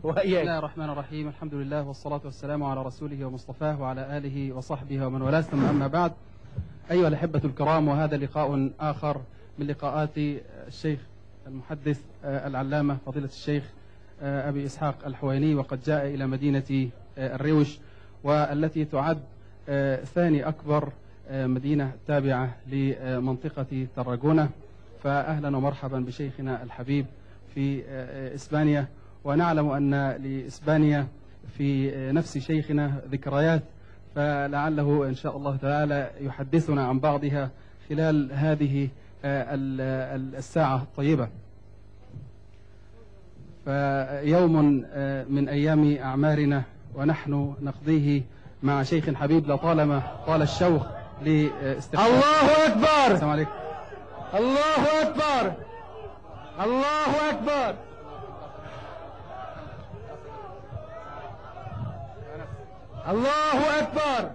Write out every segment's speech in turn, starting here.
بسم الله الرحمن الرحيم. الحمد لله والصلاة والسلام على رسوله ومصطفاه وعلى آله وصحبه ومن والاه، ثم أما بعد. أيها الأحبة الكرام، وهذا لقاء آخر من لقاءات الشيخ المحدث العلامة فضيلة الشيخ أبي إسحاق الحويني، وقد جاء إلى مدينة الروش، والتي تعد ثاني أكبر مدينة تابعة لمنطقة تراجونة. فأهلا ومرحبا بشيخنا الحبيب في إسبانيا، ونعلم أن لإسبانيا في نفس شيخنا ذكريات، فلعله إن شاء الله تعالى يحدثنا عن بعضها خلال هذه الساعة الطيبة. فيوم من أيام أعمارنا ونحن نقضيه مع شيخ حبيب لطالما طال الشوق لاستقبال. الله أكبر. السلام عليكم. الله أكبر. الله أكبر. الله أكبر.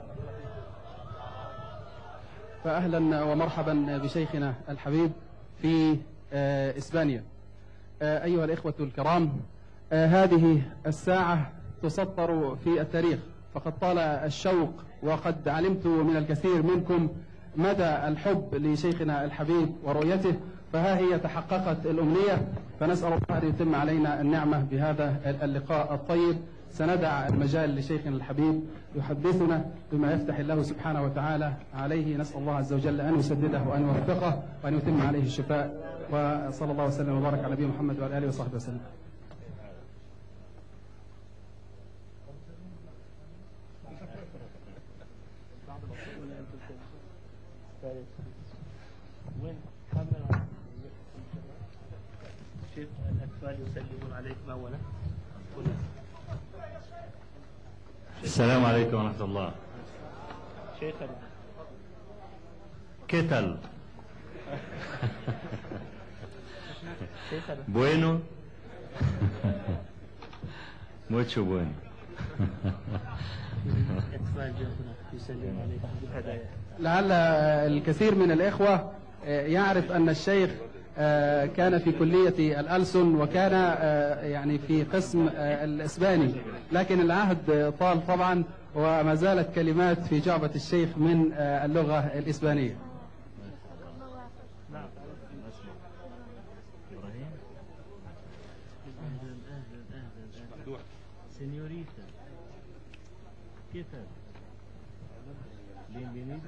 فأهلا ومرحبا بشيخنا الحبيب في إسبانيا. أيها الإخوة الكرام، هذه الساعة تسطر في التاريخ، فقد طال الشوق، وقد علمت من الكثير منكم مدى الحب لشيخنا الحبيب ورؤيته، فها هي تحققت الأمنية. فنسأل الله أن يتم علينا النعمة بهذا اللقاء الطيب. سندع المجال لشيخنا الحبيب يحدثنا بما يفتح الله سبحانه وتعالى عليه. نسأل الله عز وجل أن يسدده وأن يوفقه وأن يتم عليه الشفاء، وصلى الله وسلم وبارك على نبينا محمد وعلى آله وصحبه وسلم. شيخ الأطفال يسلمون عليكم أولا. السلام عليكم ورحمة الله. شيخ ¿Qué tal? Bueno. Mucho bueno. الأطفال يسلمون عليكم بالهدايا. لعل الكثير من الإخوة يعرف أن الشيخ كان في كلية الألسن، وكان يعني في قسم الإسباني، لكن العهد طال طبعا، وما زالت كلمات في جعبة الشيخ من اللغة الإسبانية. Señorita, ¿qué tal? Bienvenido.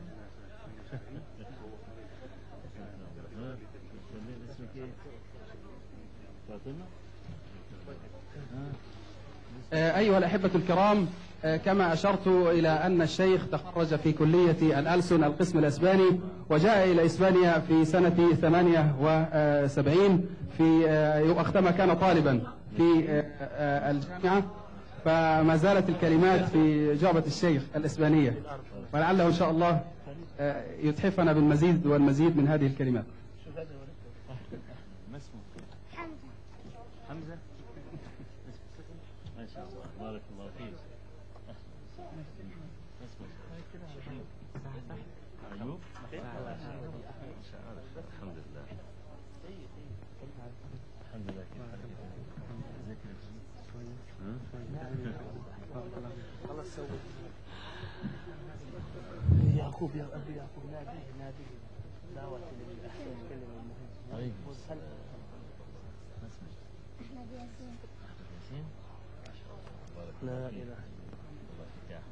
أيها الأحبة الكرام، كما أشرت إلى أن الشيخ تخرج في كلية الألسن القسم الإسباني، وجاء إلى إسبانيا في سنة 78 وقتما كان طالبا في الجامعة، فما زالت الكلمات في جعبة الشيخ الإسبانية، ولعله إن شاء الله يتحفنا بالمزيد والمزيد من هذه الكلمات. حمزة. ما شاء الله، بارك الله فيك. أيوب. الحمد لله. الحمد لله. خلاص سوي. يعقوب يا أبي يعقوب، ناديه دعوة للأحسن كلمة مهمة. طيب. أحمد ياسين. لا إله إلا الله.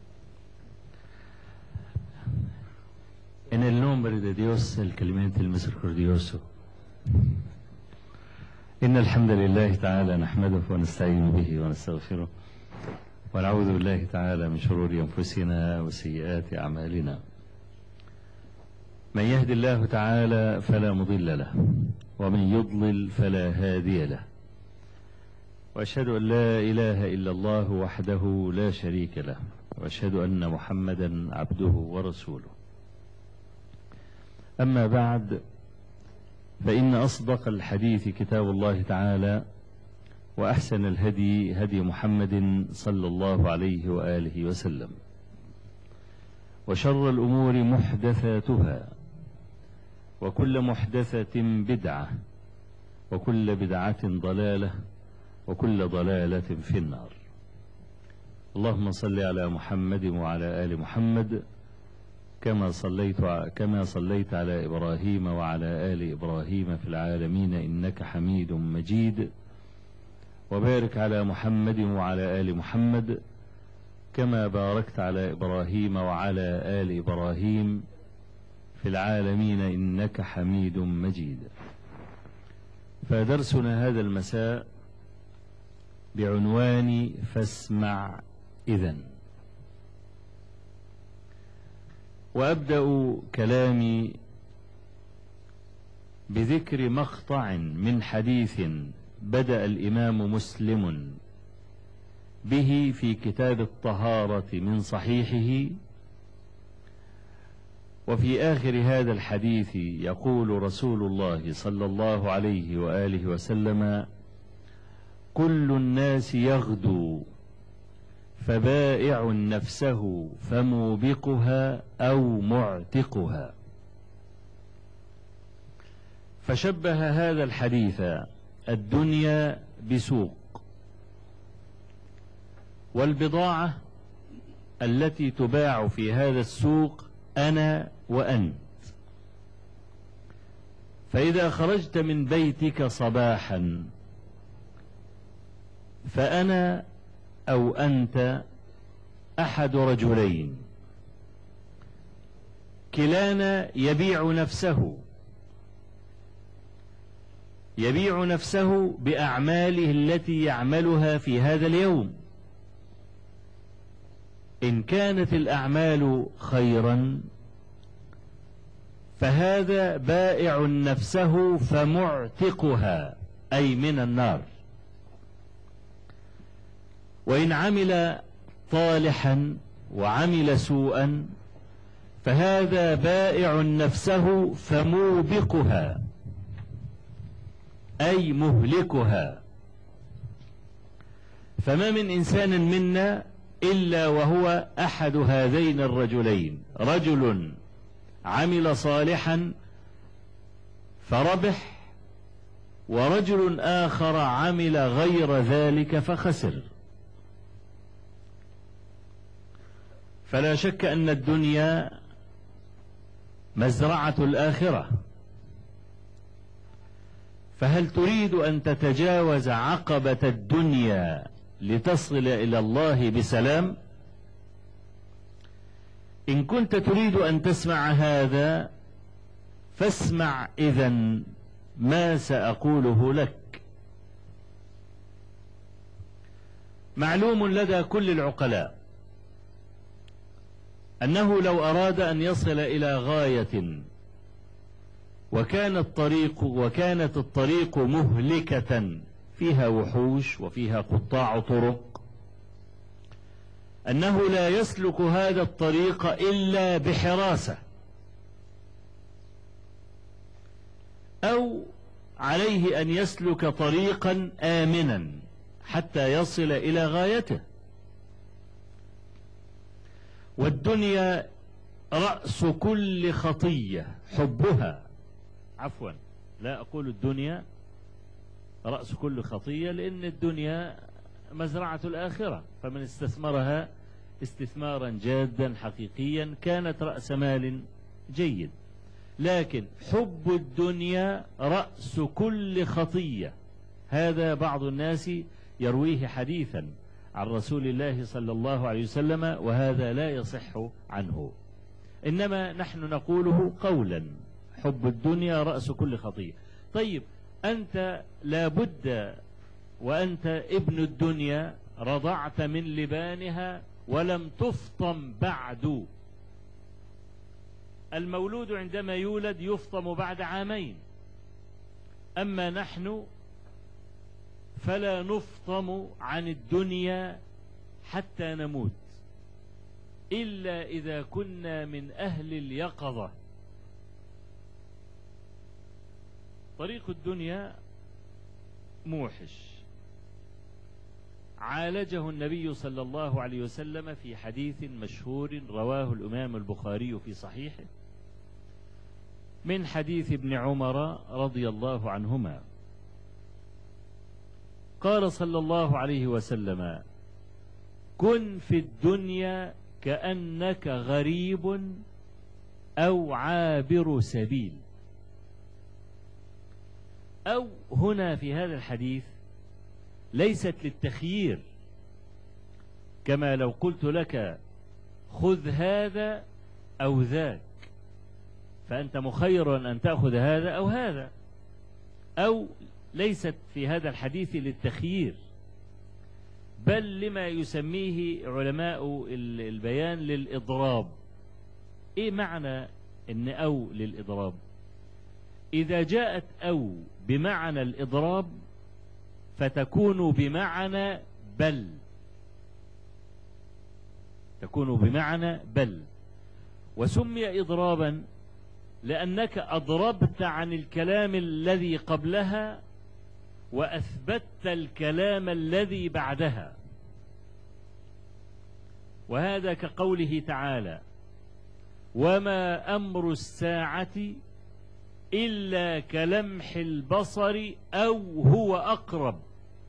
En el nombre de Dios, el clemente, el misericordioso. إن الحمد لله تعالى نحمده ونستعين به ونستغفره، ونعوذ بالله تعالى من شرور أنفسنا وسيئات أعمالنا. من يهد الله تعالى فلا مضل له، ومن يضلل فلا هادي له، وأشهد أن لا إله إلا الله وحده لا شريك له، وأشهد أن محمدا عبده ورسوله. أما بعد، فإن أصدق الحديث كتاب الله تعالى، وأحسن الهدي هدي محمد صلى الله عليه وآله وسلم، وشر الأمور محدثاتها، وكل محدثة بدعة، وكل بدعة ضلالة، وكل ضلالة في النار. اللهم صل على محمد وعلى آل محمد كما صليت على إبراهيم وعلى آل إبراهيم في العالمين إنك حميد مجيد، وبارك على محمد وعلى آل محمد كما باركت على إبراهيم وعلى آل إبراهيم في العالمين إنك حميد مجيد. فدرسنا هذا المساء بعنوان فاسمع إذن. وأبدأ كلامي بذكر مقطع من حديث بدأ الإمام مسلم به في كتاب الطهارة من صحيحه، وفي آخر هذا الحديث يقول رسول الله صلى الله عليه وآله وسلم: كل الناس يغدو فبائع نفسه فموبقها أو معتقها. فشبه هذا الحديث الدنيا بسوق، والبضاعة التي تباع في هذا السوق أنا وأنت. فإذا خرجت من بيتك صباحا فأنا أو أنت أحد رجلين، كلانا يبيع نفسه بأعماله التي يعملها في هذا اليوم. إن كانت الأعمال خيرا فهذا بائع نفسه فمعتقها، أي من النار. وإن عمل طالحا وعمل سوءا فهذا بائع نفسه فموبقها، أي مهلكها. فما من إنسان منا إلا وهو أحد هذين الرجلين: رجل عمل صالحا فربح، ورجل آخر عمل غير ذلك فخسر. فلا شك أن الدنيا مزرعة الآخرة. فهل تريد أن تتجاوز عقبة الدنيا لتصل إلى الله بسلام؟ إن كنت تريد أن تسمع هذا فاسمع إذن ما سأقوله لك. معلوم لدى كل العقلاء أنه لو أراد أن يصل إلى غاية وكانت الطريق مهلكة فيها وحوش وفيها قطاع طرق، أنه لا يسلك هذا الطريق إلا بحراسة، أو عليه أن يسلك طريقا آمنا حتى يصل إلى غايته. والدنيا رأس كل خطية حبها، عفوا لا أقول الدنيا رأس كل خطية، لأن الدنيا مزرعة الآخرة، فمن استثمرها استثمارا جادا حقيقيا كانت رأس مال جيد. لكن حب الدنيا رأس كل خطية. هذا بعض الناس يرويه حديثا عن رسول الله صلى الله عليه وسلم، وهذا لا يصح عنه، إنما نحن نقوله قولا: حب الدنيا رأس كل خطية. طيب أنت لابد وأنت ابن الدنيا رضعت من لبانها ولم تفطم بعد. المولود عندما يولد يفطم بعد عامين، أما نحن فلا نفطم عن الدنيا حتى نموت، إلا إذا كنا من أهل اليقظة. طريق الدنيا موحش، عالجه النبي صلى الله عليه وسلم في حديث مشهور رواه الإمام البخاري في صحيحه من حديث ابن عمر رضي الله عنهما، قال صلى الله عليه وسلم: كن في الدنيا كأنك غريب أو عابر سبيل. أو هنا في هذا الحديث ليست للتخيير، كما لو قلت لك خذ هذا أو ذاك، فأنت مخير أن تأخذ هذا أو هذا. أو ليست في هذا الحديث للتخيير، بل لما يسميه علماء البيان للإضراب. إيه معنى إن أو للإضراب؟ إذا جاءت أو بمعنى الإضراب فتكون بمعنى بل، تكون بمعنى بل. وسمي إضرابا لأنك أضربت عن الكلام الذي قبلها وأثبتت الكلام الذي بعدها. وهذا كقوله تعالى: وما أمر الساعة إلا كلمح البصر أو هو أقرب.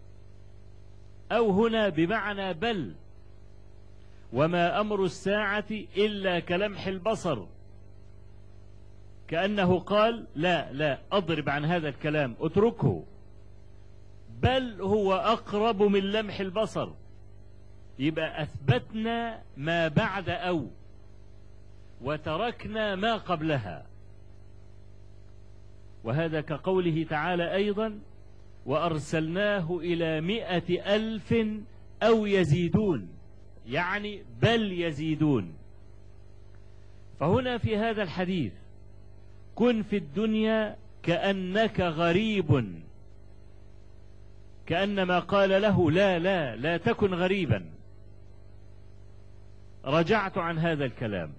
أو هنا بمعنى بل، وما أمر الساعة إلا كلمح البصر، كأنه قال لا أضرب عن هذا الكلام، اتركه، بل هو أقرب من لمح البصر. يبقى أثبتنا ما بعد أو وتركنا ما قبلها. وهذا كقوله تعالى أيضا: وأرسلناه إلى 100,000 أو يزيدون، يعني بل يزيدون. فهنا في هذا الحديث كن في الدنيا كأنك غريب، كأنما قال له لا تكن غريبا. رجعت عن هذا الكلام،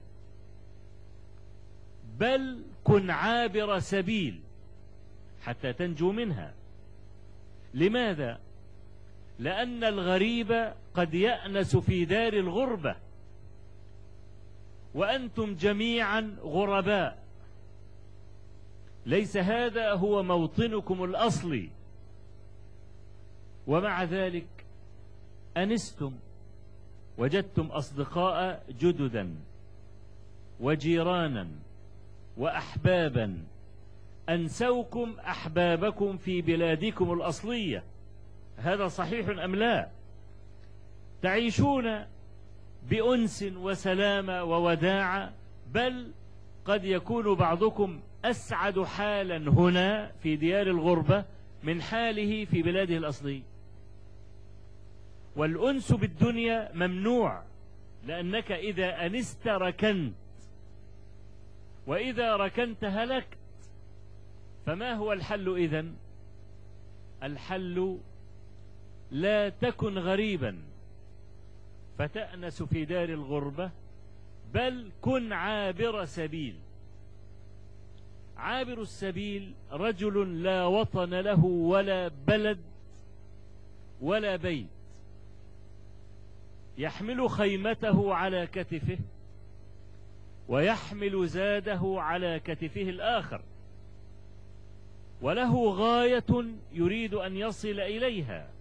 بل كن عابر سبيل حتى تنجو منها. لماذا؟ لأن الغريب قد يأنس في دار الغربة، وأنتم جميعا غرباء، ليس هذا هو موطنكم الأصلي، ومع ذلك أنستم، وجدتم أصدقاء جددا وجيرانا وأحبابا أنسوكم أحبابكم في بلادكم الأصلية. هذا صحيح أم لا؟ تعيشون بأنس وسلامة ووداعة، بل قد يكون بعضكم أسعد حالا هنا في ديار الغربة من حاله في بلاده الأصلي. والأنس بالدنيا ممنوع، لأنك إذا أنست ركنت، وإذا ركنت هلكت. فما هو الحل إذن؟ الحل لا تكن غريبا فتأنس في دار الغربة، بل كن عابر سبيل. عابر السبيل رجل لا وطن له ولا بلد ولا بيت، يحمل خيمته على كتفه ويحمل زاده على كتفه الآخر، وله غاية يريد أن يصل إليها،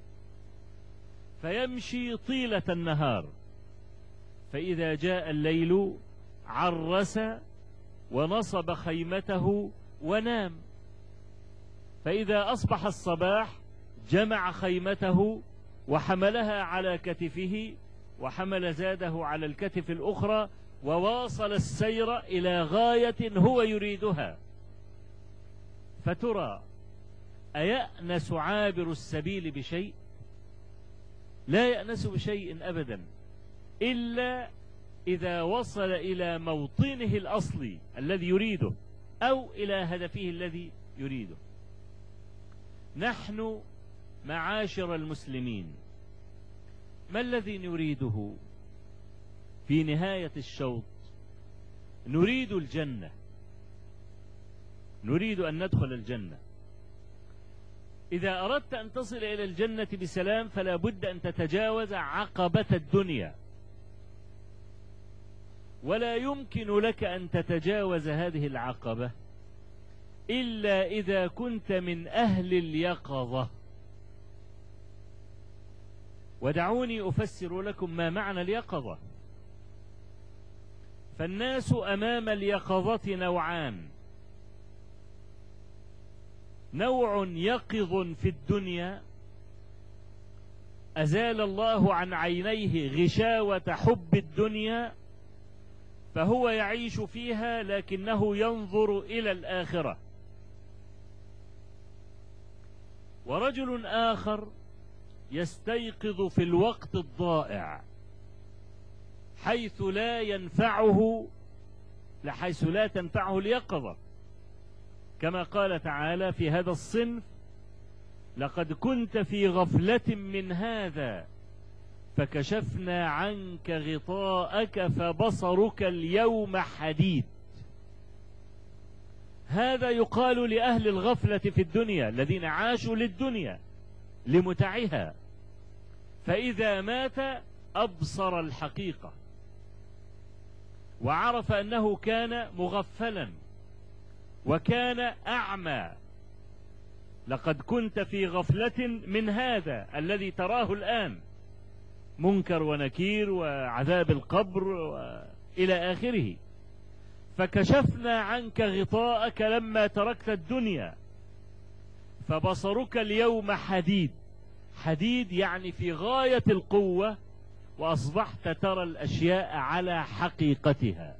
فيمشي طيلة النهار، فإذا جاء الليل عرس ونصب خيمته ونام، فإذا أصبح الصباح جمع خيمته وحملها على كتفه وحمل زاده على الكتف الأخرى، وواصل السير إلى غاية هو يريدها. فترى أيأنس عابر السبيل بشيء؟ لا يأنس بشيء أبدا، إلا إذا وصل إلى موطنه الأصلي الذي يريده، أو إلى هدفه الذي يريده. نحن معاشر المسلمين ما الذي نريده في نهاية الشوط؟ نريد الجنة، نريد أن ندخل الجنة. إذا أردت أن تصل إلى الجنة بسلام فلا بد أن تتجاوز عقبة الدنيا، ولا يمكن لك أن تتجاوز هذه العقبة إلا إذا كنت من أهل اليقظة. ودعوني أفسر لكم ما معنى اليقظة. فالناس أمام اليقظة نوعان: نوع يقظ في الدنيا أزال الله عن عينيه غشاوة حب الدنيا، فهو يعيش فيها لكنه ينظر إلى الآخرة. ورجل آخر يستيقظ في الوقت الضائع حيث لا تنفعه اليقظة، كما قال تعالى في هذا الصنف: لقد كنت في غفلة من هذا فكشفنا عنك غطاءك فبصرك اليوم حديد. هذا يقال لأهل الغفلة في الدنيا الذين عاشوا للدنيا لمتعها، فإذا مات أبصر الحقيقة وعرف أنه كان مغفلا وكان أعمى. لقد كنت في غفلة من هذا الذي تراه الآن، منكر ونكير وعذاب القبر إلى آخره. فكشفنا عنك غطاءك لما تركت الدنيا فبصرك اليوم حديد. حديد يعني في غاية القوة، وأصبحت ترى الأشياء على حقيقتها.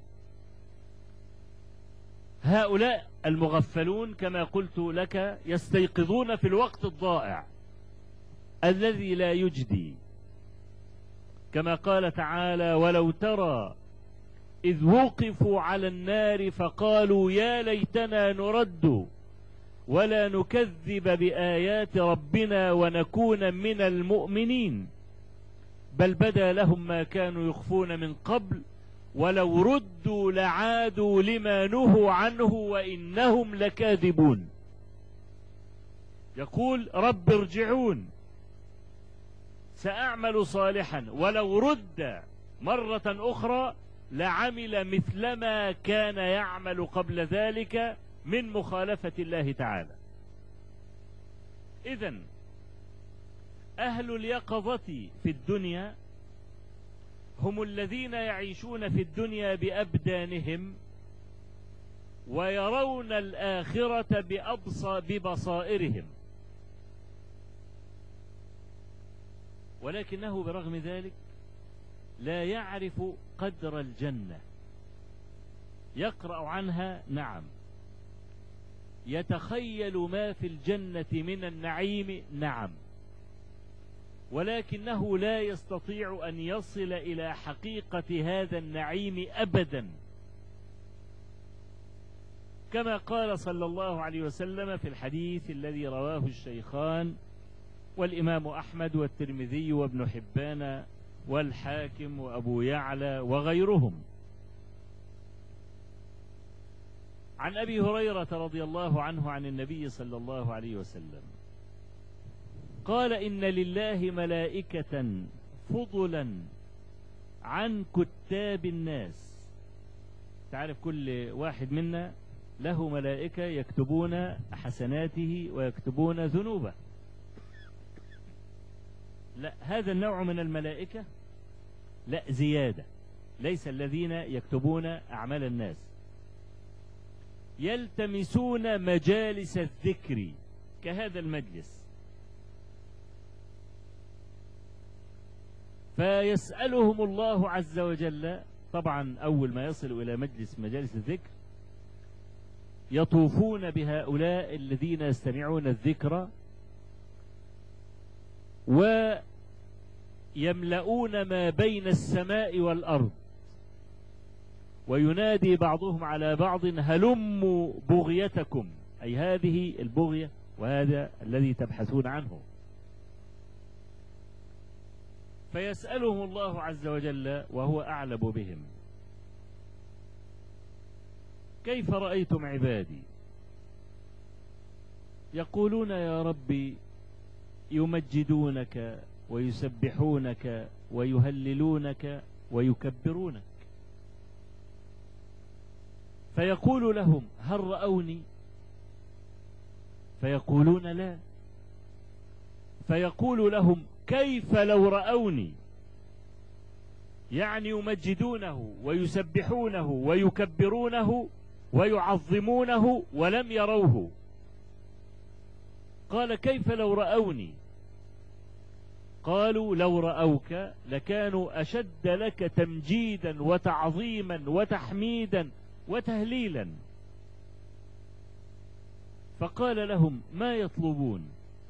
هؤلاء المغفلون كما قلت لك يستيقظون في الوقت الضائع الذي لا يجدي، كما قال تعالى: ولو ترى إذ وقفوا على النار فقالوا يا ليتنا نرد ولا نكذب بآيات ربنا ونكون من المؤمنين بل بدا لهم ما كانوا يخفون من قبل ولو ردوا لعادوا لما نهوا عنه وإنهم لكاذبون. يقول: رب ارجعون سأعمل صالحا، ولو رد مرة أخرى لعمل مثلما كان يعمل قبل ذلك من مخالفة الله تعالى. إذن أهل اليقظة في الدنيا هم الذين يعيشون في الدنيا بأبدانهم ويرون الآخرة ببصائرهم، ولكنه برغم ذلك لا يعرف قدر الجنة. يقرأ عنها نعم، يتخيل ما في الجنة من النعيم نعم، ولكنه لا يستطيع أن يصل إلى حقيقة هذا النعيم أبدا، كما قال صلى الله عليه وسلم في الحديث الذي رواه الشيخان والإمام أحمد والترمذي وابن حبان والحاكم وأبو يعلى وغيرهم، عن أبي هريرة رضي الله عنه عن النبي صلى الله عليه وسلم قال: إن لله ملائكة فضلا عن كتاب الناس. تعرف كل واحد منا له ملائكة يكتبون حسناته ويكتبون ذنوبه. لا، هذا النوع من الملائكة لا زيادة، ليس الذين يكتبون أعمال الناس، يلتمسون مجالس الذكر كهذا المجلس، فيسألهم الله عز وجل. طبعا أول ما يصل إلى مجالس الذكر يطوفون بهؤلاء الذين يستمعون الذكر ويملؤون ما بين السماء والأرض، وينادي بعضهم على بعض: هلموا بغيتكم، أي هذه البغية وهذا الذي تبحثون عنه. فيسألهم الله عز وجل وهو أعلم بهم: كيف رأيتم عبادي؟ يقولون: يا ربي يمجدونك ويسبحونك ويهللونك ويكبرونك. فيقول لهم: هل رأوني؟ فيقولون: لا. فيقول لهم: كيف لو رأوني، يعني يمجدونه ويسبحونه ويكبرونه ويعظمونه ولم يروه. قال كيف لو رأوني؟ قالوا لو رأوك لكانوا أشد لك تمجيدا وتعظيما وتحميدا وتهليلا. فقال لهم ما يطلبون؟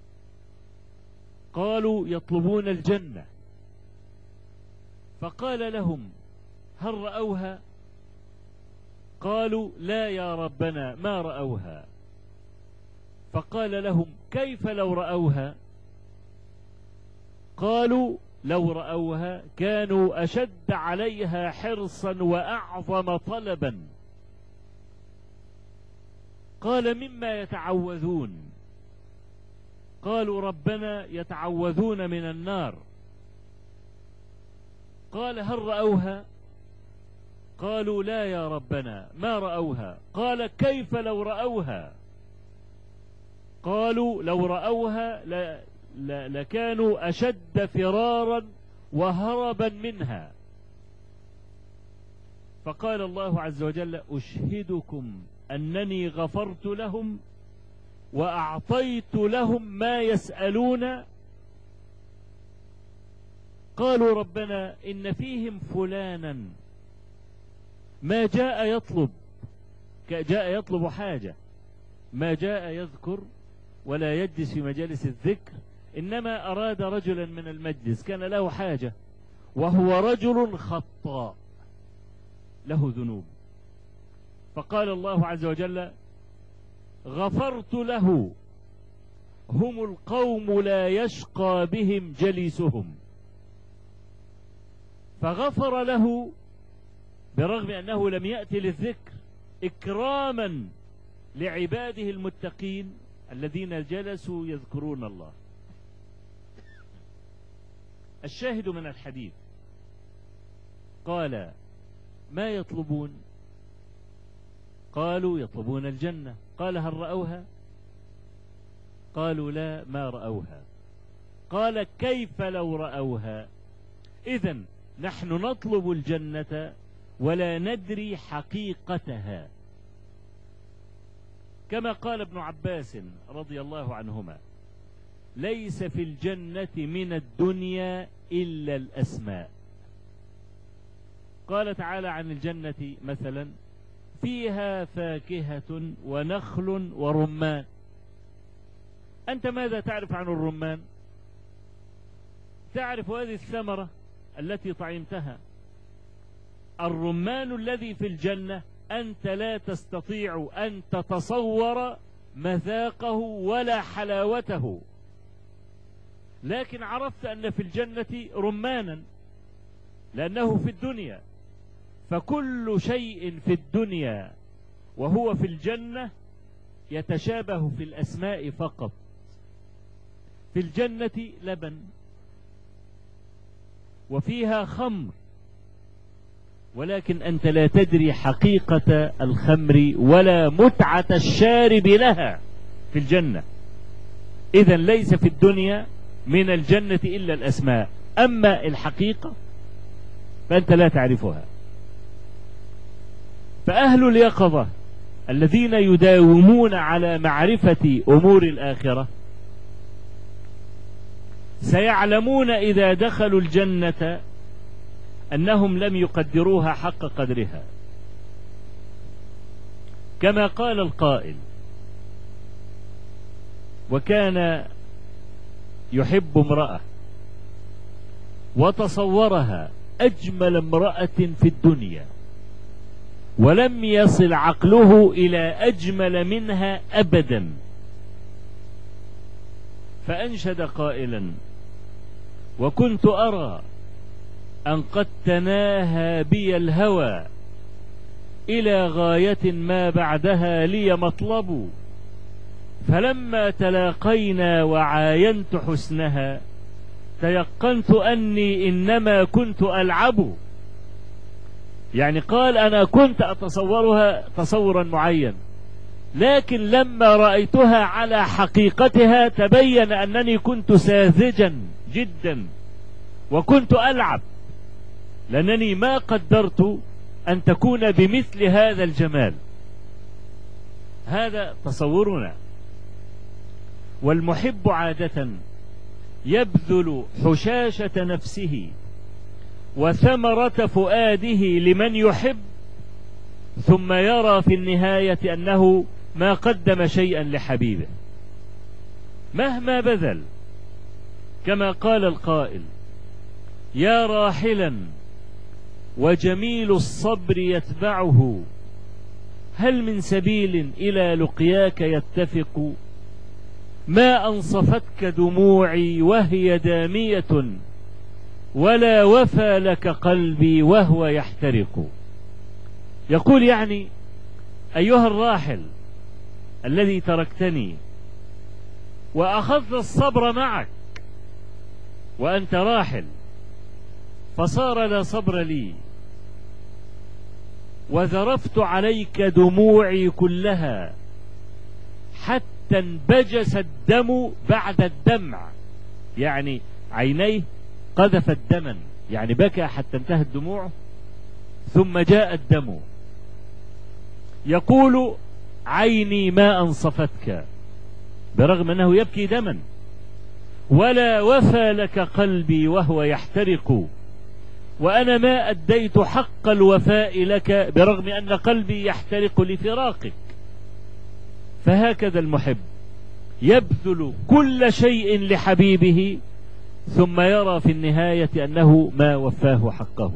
قالوا يطلبون الجنة. فقال لهم هل رأوها؟ قالوا لا يا ربنا ما رأوها. فقال لهم كيف لو رأوها؟ قالوا لو رأوها كانوا أشد عليها حرصا وأعظم طلبا. قال مما يتعوذون؟ قالوا ربنا يتعوذون من النار. قال هل رأوها؟ قالوا لا يا ربنا ما رأوها. قال كيف لو رأوها؟ قالوا لو رأوها لكانوا أشد فرارا وهربا منها. فقال الله عز وجل أشهدكم أنني غفرت لهم وأعطيت لهم ما يسألون. قالوا ربنا إن فيهم فلانا ما جاء يطلب حاجة، ما جاء يذكر ولا يجلس في مجالس الذكر، إنما أراد رجلا من المجلس كان له حاجة، وهو رجل خطاء له ذنوب. فقال الله عز وجل غفرت له، هم القوم لا يشقى بهم جليسهم. فغفر له برغم أنه لم يأتي للذكر، إكراما لعباده المتقين الذين جلسوا يذكرون الله. الشاهد من الحديث قال ما يطلبون؟ قالوا يطلبون الجنة. قال هل رأوها؟ قالوا لا ما رأوها. قال كيف لو رأوها؟ إذن نحن نطلب الجنة ولا ندري حقيقتها، كما قال ابن عباس رضي الله عنهما ليس في الجنة من الدنيا إلا الأسماء. قال تعالى عن الجنة مثلا فيها فاكهة ونخل ورمان. أنت ماذا تعرف عن الرمان؟ تعرف هذه الثمرة التي طعمتها. الرمان الذي في الجنة أنت لا تستطيع أن تتصور مذاقه ولا حلاوته، لكن عرفت أن في الجنة رمانا لأنه في الدنيا. فكل شيء في الدنيا وهو في الجنة يتشابه في الأسماء فقط. في الجنة لبن، وفيها خمر، ولكن أنت لا تدري حقيقة الخمر ولا متعة الشارب لها في الجنة. إذن ليس في الدنيا من الجنة إلا الأسماء، أما الحقيقة فأنت لا تعرفها. فأهل اليقظة الذين يداومون على معرفة أمور الآخرة سيعلمون إذا دخلوا الجنة أنهم لم يقدروها حق قدرها. كما قال القائل وكان يحب امرأة وتصورها أجمل امرأة في الدنيا ولم يصل عقله إلى أجمل منها أبدا، فأنشد قائلا وكنت أرى أن قد تناهى بي الهوى إلى غاية ما بعدها لي مطلب، فلما تلاقينا وعاينت حسنها تيقنت أني إنما كنت ألعب. يعني قال أنا كنت أتصورها تصورا معين، لكن لما رأيتها على حقيقتها تبين أنني كنت ساذجا جدا، وكنت ألعب لأنني ما قدرت أن تكون بمثل هذا الجمال. هذا تصورنا. والمحب عادة يبذل حشاشة نفسه وثمرة فؤاده لمن يحب، ثم يرى في النهاية أنه ما قدم شيئا لحبيبه مهما بذل. كما قال القائل: يا راحلا وجميل الصبر يتبعه، هل من سبيل إلى لقياك يتفق؟ ما أنصفتك دموعي وهي دامية، ولا وفى لك قلبي وهو يحترق. يقول يعني: أيها الراحل الذي تركتني وأخذت الصبر معك وأنت راحل، فصار لا صبر لي، وذرفت عليك دموعي كلها حتى انبجس الدم بعد الدمع، يعني عينيه قذفت دما، يعني بكى حتى انتهت دموعه ثم جاء الدم. يقول: عيني ما أنصفتك، برغم أنه يبكي دما. ولا وفى لك قلبي وهو يحترق، وأنا ما أديت حق الوفاء لك برغم أن قلبي يحترق لفراقك. فهكذا المحب يبذل كل شيء لحبيبه، ثم يرى في النهاية أنه ما وفاه حقه.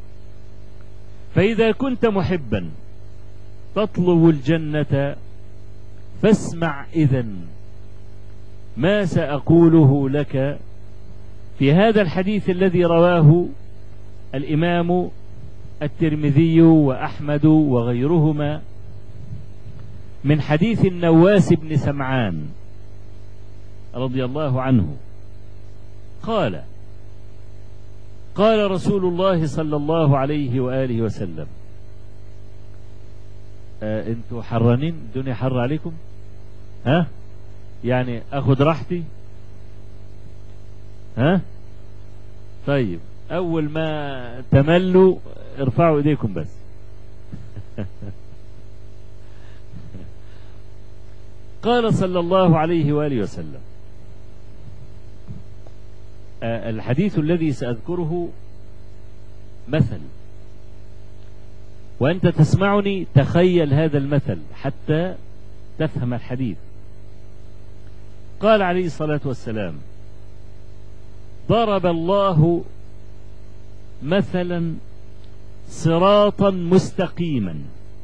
فإذا كنت محبا تطلب الجنة فاسمع إذن ما سأقوله لك في هذا الحديث الذي رواه الإمام الترمذي وأحمد وغيرهما من حديث النواس بن سمعان رضي الله عنه قال: قال رسول الله صلى الله عليه وآله وسلم. انتوا حرانين؟ الدنيا حر عليكم؟ ها؟ يعني اخد راحتي؟ ها؟ طيب، اول ما تملوا ارفعوا ايديكم بس. قال صلى الله عليه وآله وسلم: الحديث الذي سأذكره مثل، وأنت تسمعني تخيل هذا المثل حتى تفهم الحديث. قال عليه الصلاة والسلام: ضرب الله مثلا صراطا مستقيما.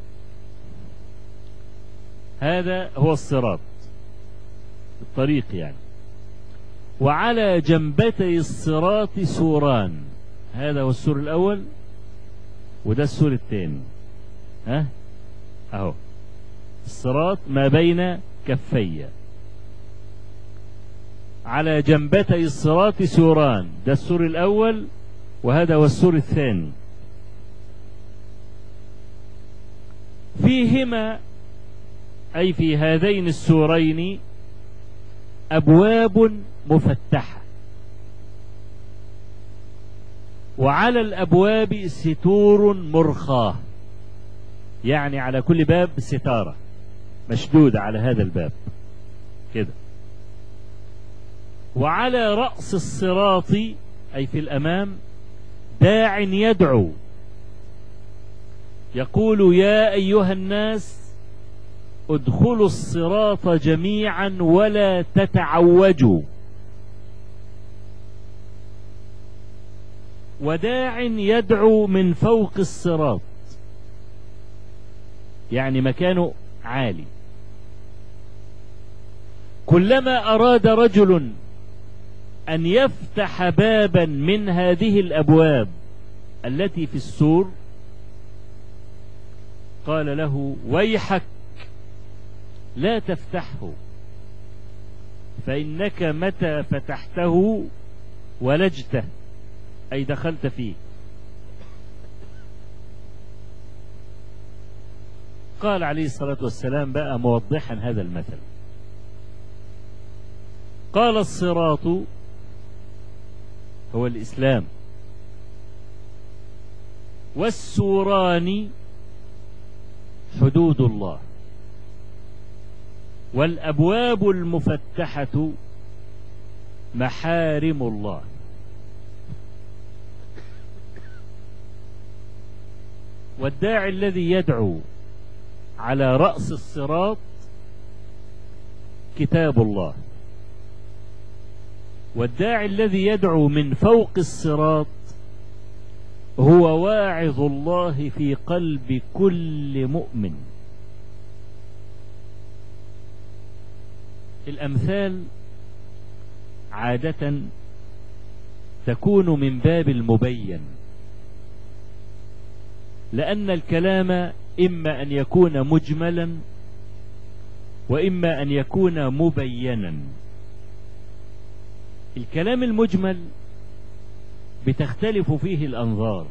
هذا هو الصراط، الطريق يعني. وعلى جنبتي الصراط سوران، هذا هو السور الأول وده السور الثاني. ها أهو الصراط ما بين كفي. على جنبتي الصراط سوران، ده السور الأول وهذا هو السور الثاني. فيهما أي في هذين السورين أبواب مفتحة، وعلى الأبواب ستور مرخاة، يعني على كل باب ستارة مشدودة على هذا الباب كده. وعلى رأس الصراط أي في الأمام داع يدعو يقول: يا أيها الناس ادخلوا الصراط جميعا ولا تتعوجوا. وداع يدعو من فوق الصراط، يعني مكانه عالي. كلما أراد رجل أن يفتح بابا من هذه الأبواب التي في السور قال له: ويحك لا تفتحه، فإنك متى فتحته ولجته، أي دخلت فيه. قال عليه الصلاة والسلام بقى موضحا هذا المثل، قال: الصراط هو الإسلام. والسوران حدود الله، والأبواب المفتحة محارم الله. والداعي الذي يدعو على رأس الصراط كتاب الله، والداعي الذي يدعو من فوق الصراط هو واعظ الله في قلب كل مؤمن. الأمثال عادة تكون من باب المبين، لأن الكلام إما أن يكون مجملا وإما أن يكون مبينا. الكلام المجمل بتختلف فيه الأنظار،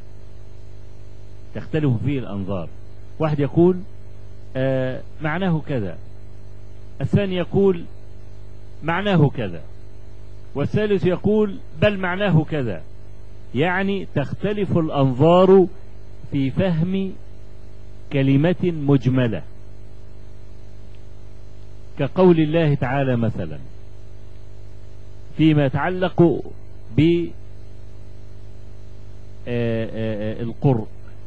تختلف فيه الأنظار. واحد يقول معناه كذا، الثاني يقول معناه كذا، والثالث يقول بل معناه كذا. يعني تختلف الأنظار في فهم كلمة مجملة، كقول الله تعالى مثلا فيما يتعلق بالقرء: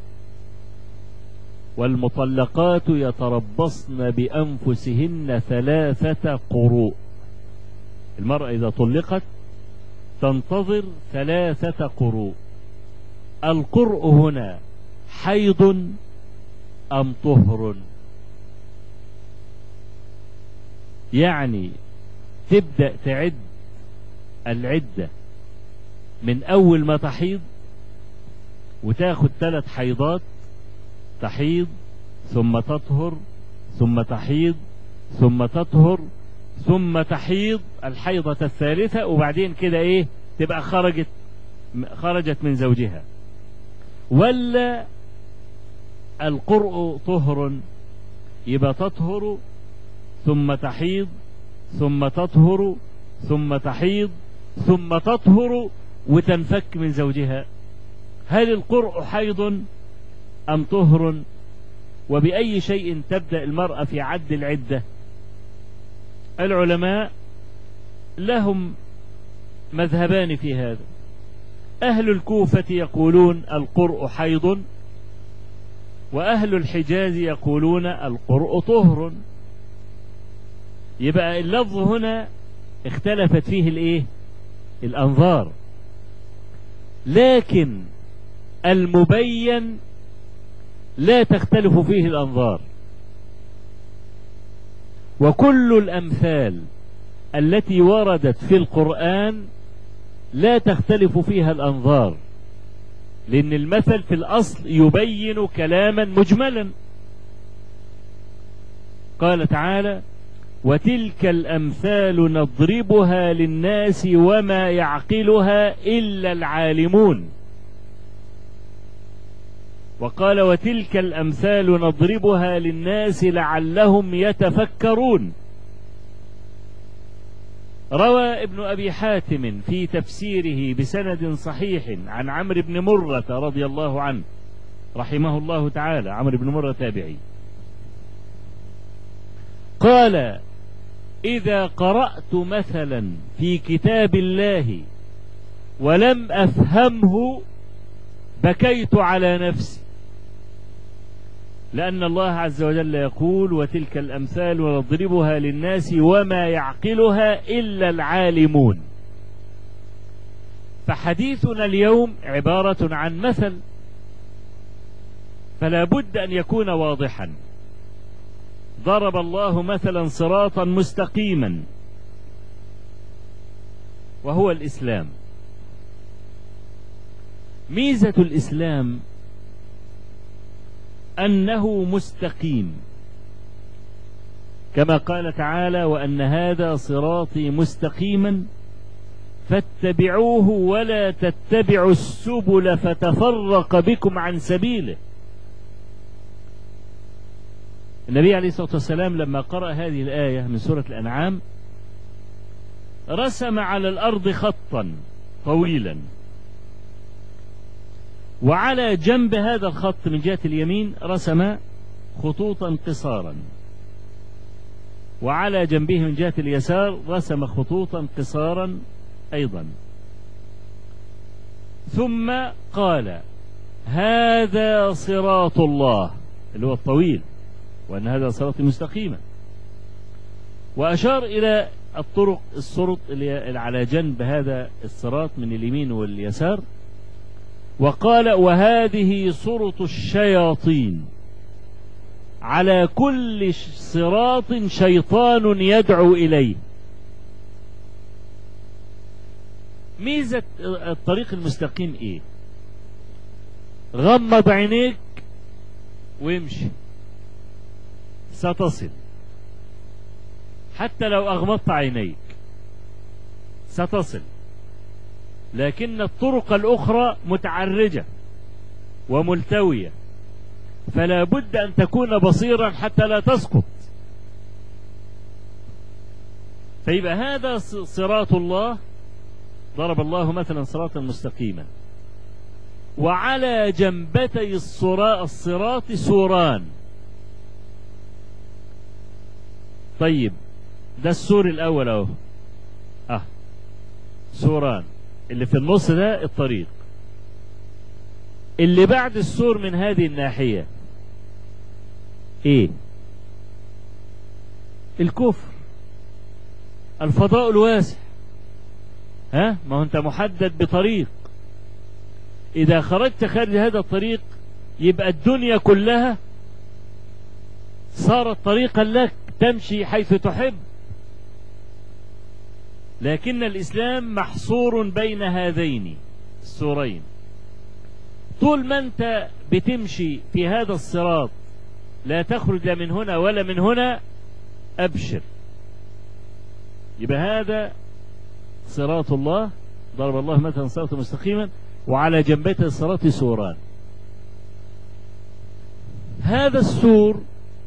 والمطلقات يتربصن بأنفسهن 3 قروء. المرأة إذا طلقت تنتظر 3 قروء. القرء هنا حيض أم طهر؟ يعني تبدأ تعد العدة من أول ما تحيض، وتاخد 3 حيضات، تحيض ثم تطهر ثم تحيض ثم تطهر ثم تحيض الحيضة الثالثة، وبعدين كده ايه تبقى خرجت من زوجها. ولا القرء طهر، يبقى تطهر ثم تحيض ثم تطهر ثم تحيض ثم تطهر وتنفك من زوجها. هل القرء حيض أم طهر؟ وبأي شيء تبدأ المرأة في عد العدة؟ العلماء لهم مذهبان في هذا. أهل الكوفة يقولون القرء حيض، وأهل الحجاز يقولون القرء طهر. يبقى اللفظ هنا اختلفت فيه الايه؟ الأنظار. لكن المبين لا تختلف فيه الأنظار. وكل الأمثال التي وردت في القرآن لا تختلف فيها الأنظار، لأن المثل في الأصل يبين كلاما مجملا. قال تعالى: وتلك الأمثال نضربها للناس وما يعقلها إلا العالمون. وقال: وتلك الأمثال نضربها للناس لعلهم يتفكرون. روى ابن أبي حاتم في تفسيره بسند صحيح عن عمرو بن مرة رضي الله عنه رحمه الله تعالى، عمرو بن مرة تابعي، قال: إذا قرأت مثلا في كتاب الله ولم أفهمه بكيت على نفسي، لأن الله عز وجل يقول: وتلك الأمثال نضربها للناس وما يعقلها إلا العالمون. فحديثنا اليوم عبارة عن مثل، فلا بد أن يكون واضحا. ضرب الله مثلا صراطا مستقيما وهو الإسلام. ميزة الإسلام أنه مستقيم، كما قال تعالى: وأن هذا صراطي مستقيما فاتبعوه ولا تتبعوا السبل فتفرق بكم عن سبيله. النبي عليه الصلاة والسلام لما قرأ هذه الآية من سورة الأنعام رسم على الأرض خطا طويلا، وعلى جنب هذا الخط من جهة اليمين رسم خطوطا قصارا، وعلى جنبه من جهة اليسار رسم خطوطا قصارا أيضا، ثم قال: هذا صراط الله، اللي هو الطويل، وأن هذا صراط مستقيما، وأشار إلى السرط اللي على جنب هذا الصراط من اليمين واليسار، وقال: وهذه سرط الشياطين، على كل صراط شيطان يدعو إليه. ميزة الطريق المستقيم إيه؟ غمض عينيك وامشي ستصل، حتى لو أغمضت عينيك ستصل، لكن الطرق الأخرى متعرجة وملتوية، فلا بد أن تكون بصيرا حتى لا تسقط. فيبقى هذا صراط الله، ضرب الله مثلا صراطا مستقيما، وعلى جنبتي الصراط سوران. طيب ده السور الأول أهو، سوران، اللي في النص ده الطريق، اللي بعد السور من هذه الناحية ايه؟ الكفر، الفضاء الواسع. ما هو انت محدد بطريق، اذا خرجت خارج هذا الطريق يبقى الدنيا كلها صارت طريقا لك تمشي حيث تحب، لكن الإسلام محصور بين هذين السورين. طول ما انت بتمشي في هذا الصراط لا تخرج من هنا ولا من هنا، أبشر. يبقى هذا صراط الله، ضرب الله مثلا صراطا مستقيما، وعلى جنبته الصراط سوران. هذا السور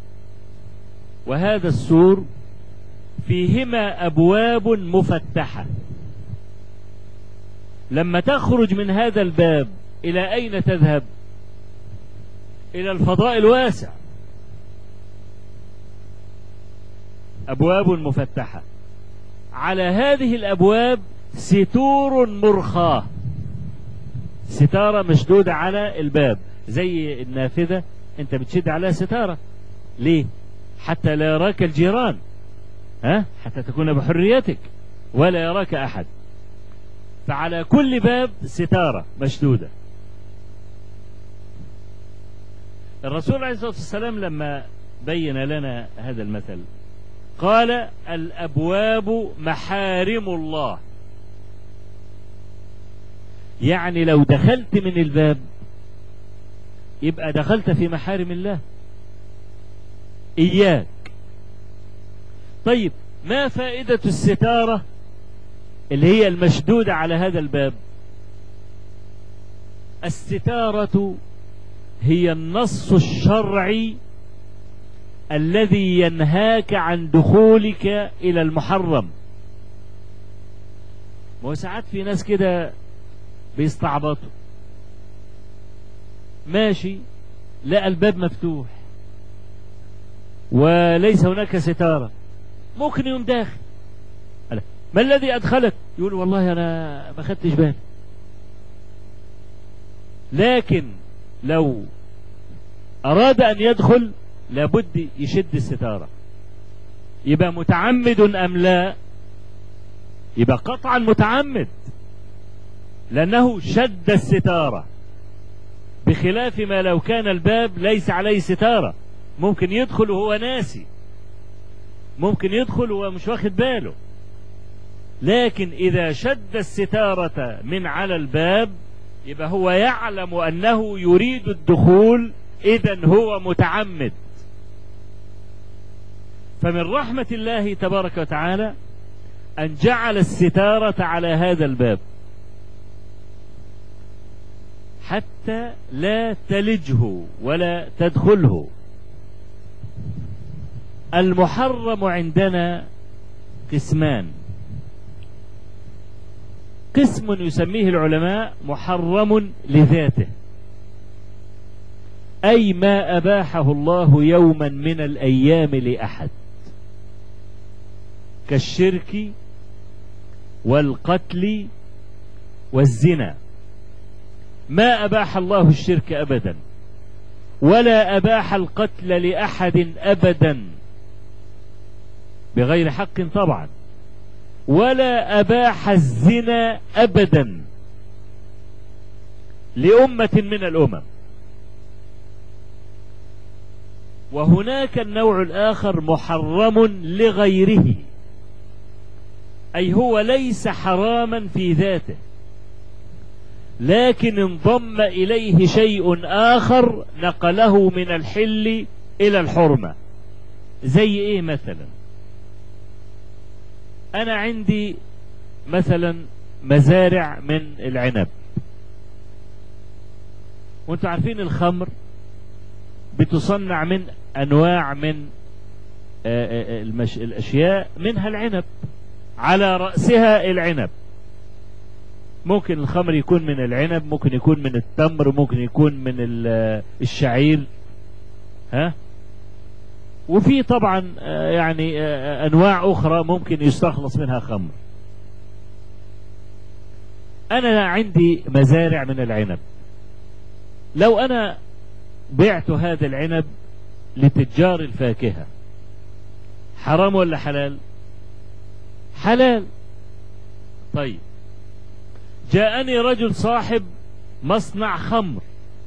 وهذا السور فيهما أبواب مفتحة. لما تخرج من هذا الباب إلى أين تذهب؟ إلى الفضاء الواسع. أبواب مفتحة، على هذه الأبواب ستور مرخاة، ستارة مشدودة على الباب زي النافذة، أنت بتشد عليها ستارة ليه؟ حتى لا يراك الجيران، حتى تكون بحريتك ولا يراك أحد. فعلى كل باب ستارة مشدودة. الرسول عليه الصلاة والسلام لما بين لنا هذا المثل قال: الأبواب محارم الله. يعني لو دخلت من الباب يبقى دخلت في محارم الله، إياك. طيب ما فائدة الستارة اللي هي المشدودة على هذا الباب؟ الستارة هي النص الشرعي الذي ينهاك عن دخولك إلى المحرم. وساعات في ناس كده بيستعبطوا، ماشي لقى الباب مفتوح وليس هناك ستارة، ممكن يوم داخل. ما الذي أدخلك؟ يقول والله أنا ما خدتش بالي. لكن لو أراد أن يدخل لابد يشد الستارة. يبقى متعمد أم لا؟ يبقى قطعا متعمد، لأنه شد الستارة، بخلاف ما لو كان الباب ليس عليه ستارة، ممكن يدخل وهو ناسي، ممكن يدخل وهو مش واخد باله. لكن إذا شد الستارة من على الباب يبقى هو يعلم أنه يريد الدخول، إذن هو متعمد. فمن رحمة الله تبارك وتعالى أن جعل الستارة على هذا الباب حتى لا تلجه ولا تدخله. المحرم عندنا قسمان: قسم يسميه العلماء محرم لذاته، أي ما أباحه الله يوما من الأيام لأحد، كالشرك والقتل والزنا. ما أباح الله الشرك أبدا، ولا أباح القتل لأحد أبدا بغير حق طبعا، ولا أباح الزنا أبدا لأمة من الأمم. وهناك النوع الآخر محرم لغيره، أي هو ليس حراما في ذاته، لكن انضم إليه شيء آخر نقله من الحل إلى الحرمة. زي إيه مثلا؟ أنا عندي مثلا مزارع من العنب، وانتم عارفين الخمر بتصنع من أنواع من الأشياء، منها العنب، على رأسها العنب. ممكن الخمر يكون من العنب، ممكن يكون من التمر، ممكن يكون من الشعير، وفي طبعا يعني أنواع أخرى ممكن يستخلص منها خمر. أنا عندي مزارع من العنب، لو أنا بعت هذا العنب لتجار الفاكهة حرام ولا حلال؟ حلال. طيب، جاءني رجل صاحب مصنع خمر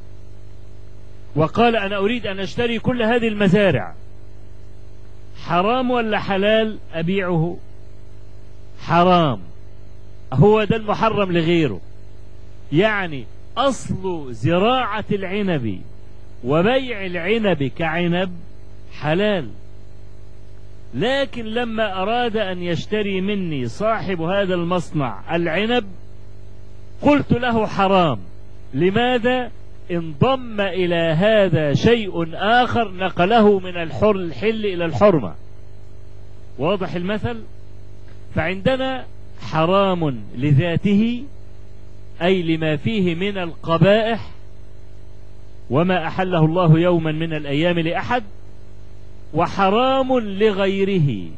وقال أنا أريد أن أشتري كل هذه المزارع، حرام ولا حلال أبيعه؟ حرام. هو ده المحرم لغيره. يعني أصل زراعة العنب وبيع العنب كعنب حلال، لكن لما أراد أن يشتري مني صاحب هذا المصنع العنب قلت له حرام. لماذا؟ انضم إلى هذا شيء آخر نقله من الحل إلى الحرمة. واضح المثل؟ فعندنا حرام لذاته، أي لما فيه من القبائح وما أحله الله يوما من الأيام لأحد، وحرام لغيره،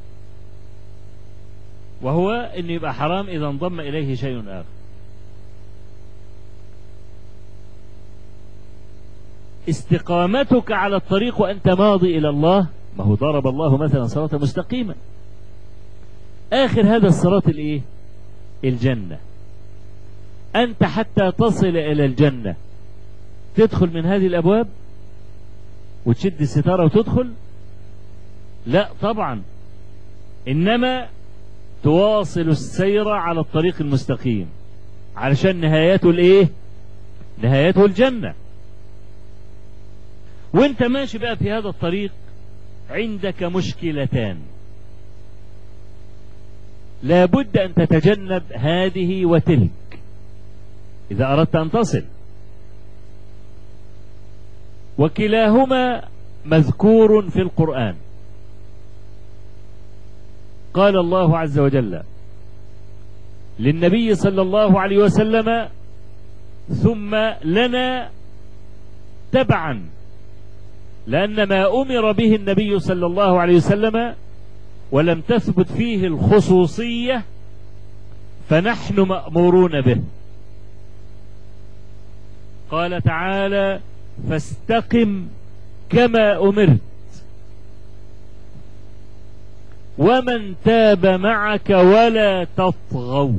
وهو أن يبقى حرام إذا انضم إليه شيء آخر. استقامتك على الطريق وأنت ماضي إلى الله، ما هو ضرب الله مثلا صراطا مستقيما، آخر هذا الصراط الإيه؟ الجنة. أنت حتى تصل إلى الجنة تدخل من هذه الأبواب وتشد الستارة وتدخل؟ لا طبعا، إنما تواصل السير على الطريق المستقيم علشان نهايته الإيه؟ نهايته الجنة. وانت ماشي بقى في هذا الطريق عندك مشكلتان لابد أن تتجنب هذه وتلك إذا أردت أن تصل، وكلاهما مذكور في القرآن. قال الله عز وجل للنبي صلى الله عليه وسلم ثم لنا تبعا، لأن ما أمر به النبي صلى الله عليه وسلم ولم تثبت فيه الخصوصية فنحن مأمورون به. قال تعالى فاستقم كما أمرت ومن تاب معك ولا تطغوا،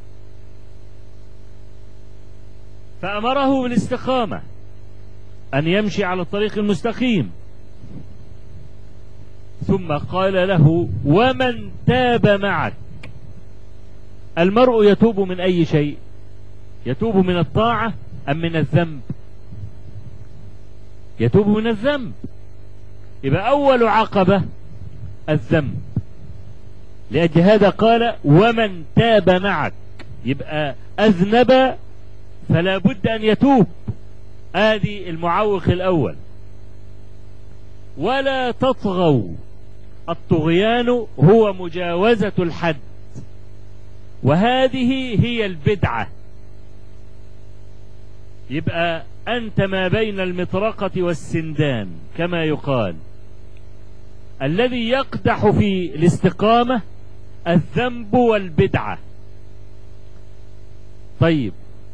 فأمره بالاستقامة أن يمشي على الطريق المستقيم، ثم قال له ومن تاب معك. المرء يتوب من أي شيء؟ يتوب من الطاعة أم من الذنب؟ يتوب من الذنب. يبقى أول عقبة الذنب، لأجل هذا قال ومن تاب معك، يبقى أذنب فلا بد أن يتوب، آدي المعوق الأول. ولا تطغوا، الطغيان هو مجاوزة الحد، وهذه هي البدعة. يبقى أنت ما بين المطرقة والسندان كما يقال. الذي يقدح في الاستقامة الذنب والبدعة. طيب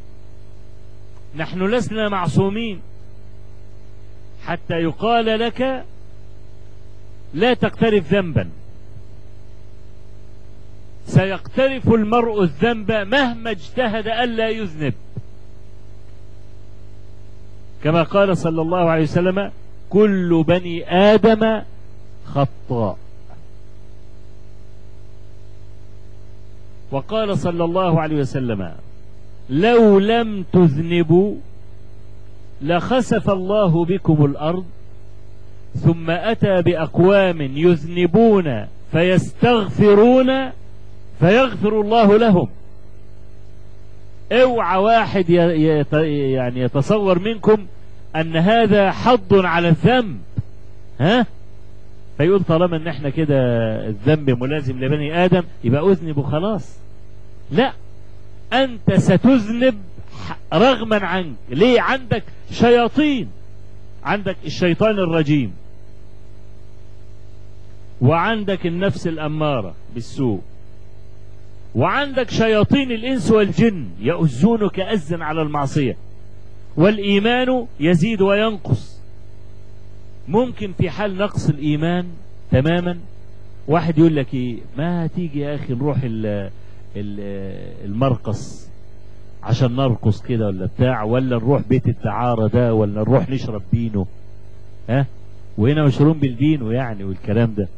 نحن لسنا معصومين حتى يقال لك لا تقترف ذنبا. سيقترف المرء الذنب مهما اجتهد ألا يذنب، كما قال صلى الله عليه وسلم: كل بني آدم خطاء. وقال صلى الله عليه وسلم: لو لم تذنبوا لخسف الله بكم الأرض ثم أتى بأقوام يذنبون فيستغفرون فيغفر الله لهم. اوعى واحد يعني يتصور منكم أن هذا حض على الذنب، فيقول طالما ان احنا كده الذنب ملازم لبني آدم يبقى أذنب وخلاص. لا، أنت ستذنب رغما عنك. ليه؟ عندك شياطين، عندك الشيطان الرجيم، وعندك النفس الأمارة بالسوء، وعندك شياطين الإنس والجن يؤزونك أزا على المعصية، والإيمان يزيد وينقص. ممكن في حال نقص الإيمان تماما واحد يقول لك إيه، ما تيجي يا أخي نروح المرقص عشان نرقص كده ولا بتاع، ولا نروح بيت الدعارة ده، ولا نروح نشرب بينو، وهنا مشروب بالبينو يعني والكلام ده.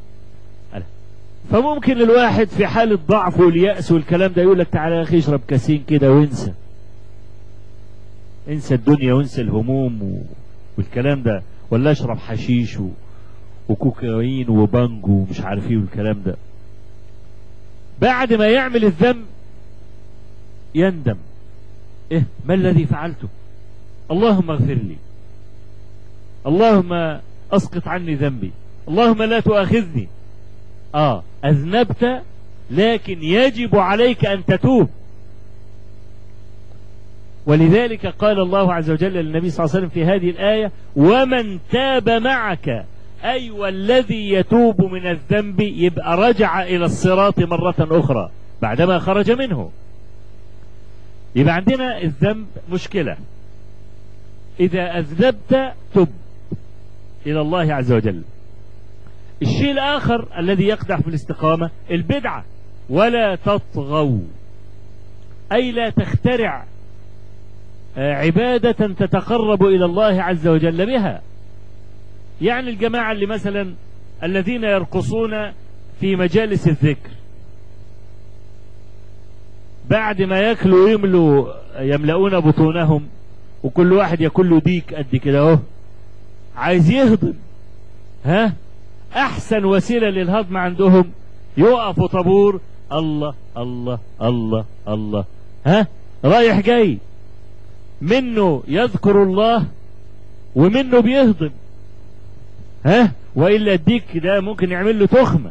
فممكن الواحد في حال الضعف واليأس والكلام ده يقول لك تعالى يا أخي اشرب كاسين كده وانسى، انسى الدنيا وانسى الهموم والكلام ده، ولا اشرب حشيش وكوكايين وبانجو ومش عارف ايه والكلام ده. بعد ما يعمل الذنب يندم، ايه ما الذي فعلته؟ اللهم اغفر لي، اللهم اسقط عني ذنبي، اللهم لا تؤاخذني. اذنبت، لكن يجب عليك ان تتوب. ولذلك قال الله عز وجل للنبي صلى الله عليه وسلم في هذه الآية: ومن تاب معك، أي والذي يتوب من الذنب يبقى رجع إلى الصراط مرة أخرى بعدما خرج منه. يبقى عندنا الذنب مشكلة. إذا أذنبت تب إلى الله عز وجل. الشيء الآخر الذي يقدح في الاستقامة البدعة. ولا تطغوا، أي لا تخترع عبادة تتقرب إلى الله عز وجل بها. يعني الجماعة اللي مثلا الذين يرقصون في مجالس الذكر، بعد ما يأكلوا يملؤون بطونهم، وكل واحد ياكل له ديك قد كده اهو، عايز يهضم. أحسن وسيلة للهضم عندهم يقفوا طابور، الله الله الله الله، رايح جاي، منه يذكر الله ومنه بيهضم، وإلا الديك ده ممكن يعمل له تخمة.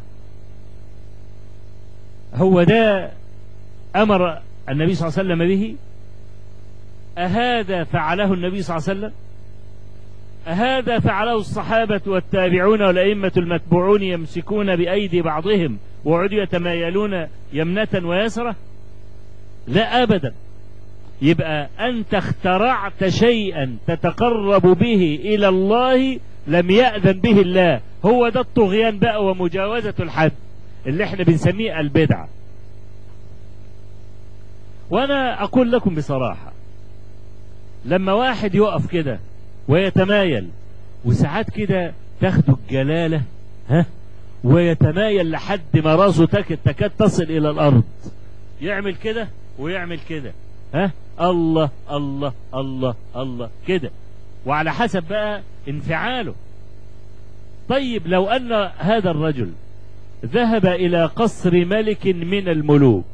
هو ده أمر النبي صلى الله عليه وسلم به؟ أهذا فعله النبي صلى الله عليه وسلم؟ أهذا فعله الصحابة والتابعون والأئمة المتبوعون يمسكون بأيدي بعضهم وعدوا يتمايلون يمنة ويسرة؟ لا أبدا. يبقى أنت اخترعت شيئا تتقرب به إلى الله لم يأذن به الله. هو ده الطغيان بقى ومجاوزة الحد اللي احنا بنسميه البدعة. وأنا أقول لكم بصراحة، لما واحد يقف كده ويتمايل، وساعات كده تاخده الجلالة ويتمايل لحد ما راسه تكاد تصل إلى الأرض، يعمل كده ويعمل كده، الله الله الله الله كده، وعلى حسب بقى انفعاله. طيب لو أن هذا الرجل ذهب إلى قصر ملك من الملوك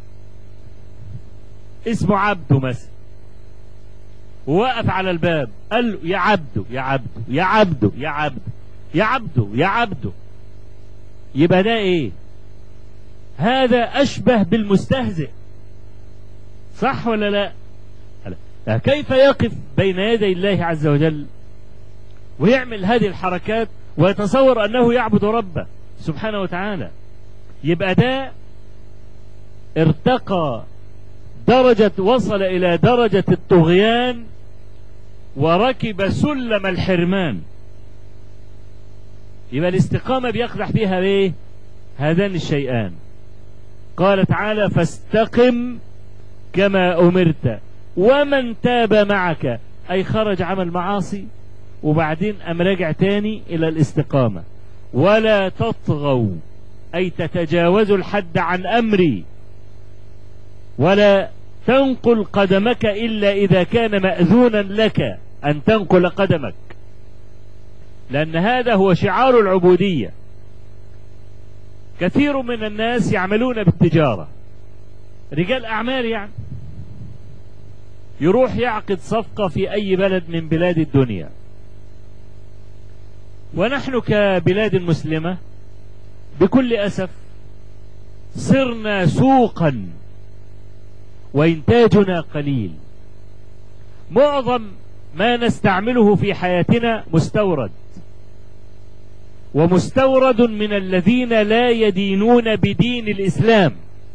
اسمه عبده مثلا، ووقف على الباب قال له يا عبده يا عبده يا عبده يا عبده يا عبده يا عبده، يبقى ده ايه؟ هذا أشبه بالمستهزئ، صح ولا لا؟ كيف يقف بين يدي الله عز وجل ويعمل هذه الحركات ويتصور أنه يعبد ربه سبحانه وتعالى؟ يبقى ده ارتقى درجة، وصل إلى درجة الطغيان وركب سلم الحرمان. يبقى الاستقامة بيقدح فيها ايه؟ هذان الشيئان. قال تعالى فاستقم كما أمرت ومن تاب معك، أي خرج عمل معاصي وبعدين أم رجع تاني إلى الاستقامة. ولا تطغوا، أي تتجاوزوا الحد عن أمري، ولا تنقل قدمك إلا إذا كان مأذونا لك أن تنقل قدمك، لأن هذا هو شعار العبودية. كثير من الناس يعملون بالتجارة، رجال أعمال يعني، يروح يعقد صفقة في أي بلد من بلاد الدنيا، ونحن كبلاد مسلمة بكل أسف صرنا سوقا وإنتاجنا قليل. معظم ما نستعمله في حياتنا مستورد، ومستورد من الذين لا يدينون بدين الإسلام.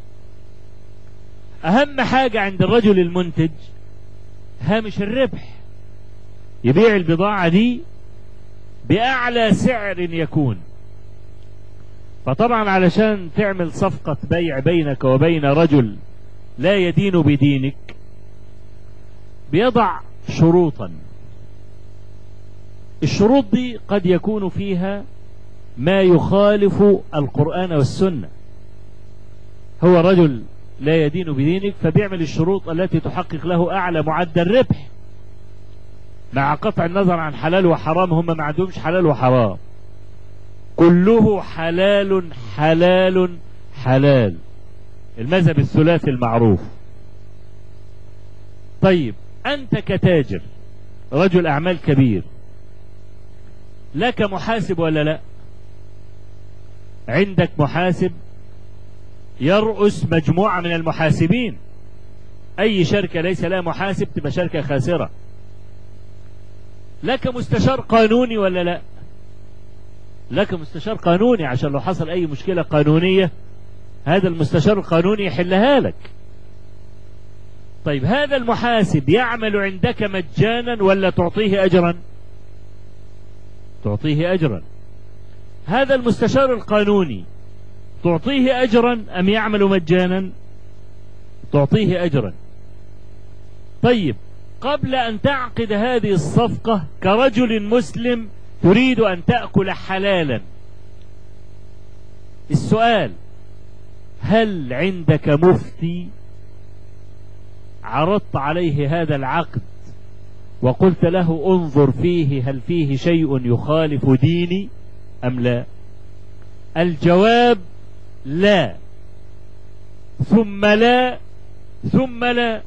أهم حاجة عند الرجل المنتج هامش الربح، يبيع البضاعة دي بأعلى سعر يكون. فطبعا علشان تعمل صفقة بيع بينك وبين رجل لا يدين بدينك بيضع شروطا. الشروط دي قد يكون فيها ما يخالف القرآن والسنة. هو رجل لا يدين بدينك فبيعمل الشروط التي تحقق له أعلى معدل ربح، مع قطع النظر عن حلال وحرام. هم ما عندهمش حلال وحرام، كله حلال حلال حلال، المذهب الثلاثي المعروف. طيب أنت كتاجر رجل أعمال كبير، لك محاسب ولا لا؟ عندك محاسب يرأس مجموعة من المحاسبين. أي شركة ليس لها محاسب تبقى شركة خاسرة. لك مستشار قانوني ولا لا؟ لك مستشار قانوني عشان لو حصل أي مشكلة قانونية هذا المستشار القانوني يحلها لك. طيب هذا المحاسب يعمل عندك مجانا ولا تعطيه أجرا؟ تعطيه أجرا. هذا المستشار القانوني تعطيه أجرا أم يعمل مجانا؟ تعطيه أجرا. طيب قبل أن تعقد هذه الصفقة كرجل مسلم تريد أن تأكل حلالا، السؤال هل عندك مفتي عرضت عليه هذا العقد وقلت له انظر فيه هل فيه شيء يخالف ديني أم لا؟ الجواب لا، ثم لا، ثم لا.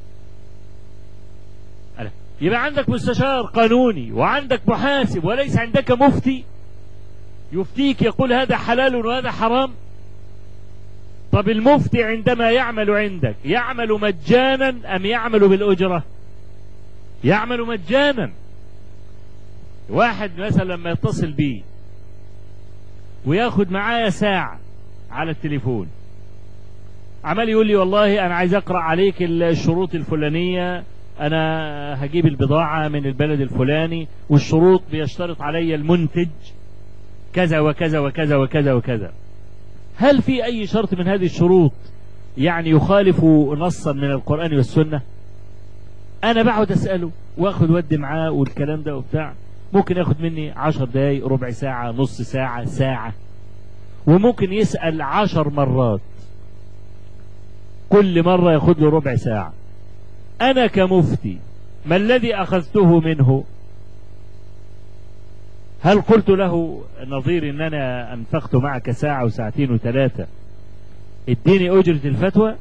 يبقى عندك مستشار قانوني وعندك محاسب وليس عندك مفتي يفتيك يقول هذا حلال وهذا حرام. طب المفتي عندما يعمل عندك يعمل مجانا أم يعمل بالأجرة؟ يعمل مجانا. واحد مثلا لما يتصل بي وياخد معايا ساعة على التليفون، عمال يقول لي والله أنا عايز أقرأ عليك الشروط الفلانية، أنا هجيب البضاعة من البلد الفلاني والشروط بيشترط علي المنتج كذا وكذا وكذا وكذا وكذا. هل في أي شرط من هذه الشروط يعني يخالف نصا من القرآن والسنة؟ أنا بقعد أسأله وأخذ ودي معاه والكلام ده وبتاع، ممكن ياخد مني 10 دقايق، ربع ساعة، نص ساعة، ساعة، وممكن يسأل 10 مرات، كل مرة ياخد له ربع ساعة. أنا كمفتي ما الذي أخذته منه؟ هل قلت له نظير إن أنا أنفقت معك ساعة وساعتين وثلاثة اديني أجرة الفتوى؟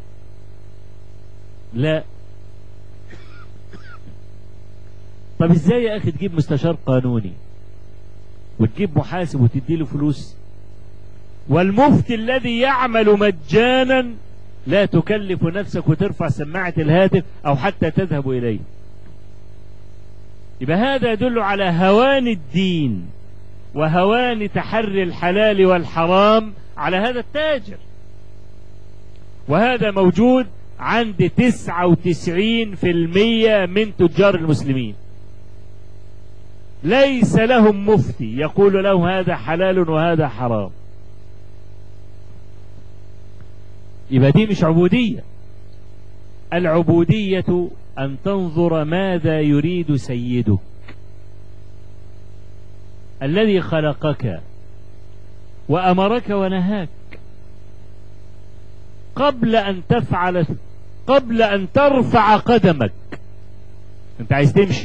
لا. طب ازاي يا أخي تجيب مستشار قانوني وتجيب محاسب وتديله فلوس والمفتي الذي يعمل مجانا لا تكلف نفسك وترفع سماعة الهاتف أو حتى تذهب إليه. يبقى هذا يدل على هوان الدين وهوان تحري الحلال والحرام على هذا التاجر، وهذا موجود عند 99% من تجار المسلمين. ليس لهم مفتي يقول لهم هذا حلال وهذا حرام. يبقى دي مش عبودية. العبودية أن تنظر ماذا يريد سيدك الذي خلقك وأمرك ونهاك قبل أن ترفع قدمك. أنت عايز تمشي،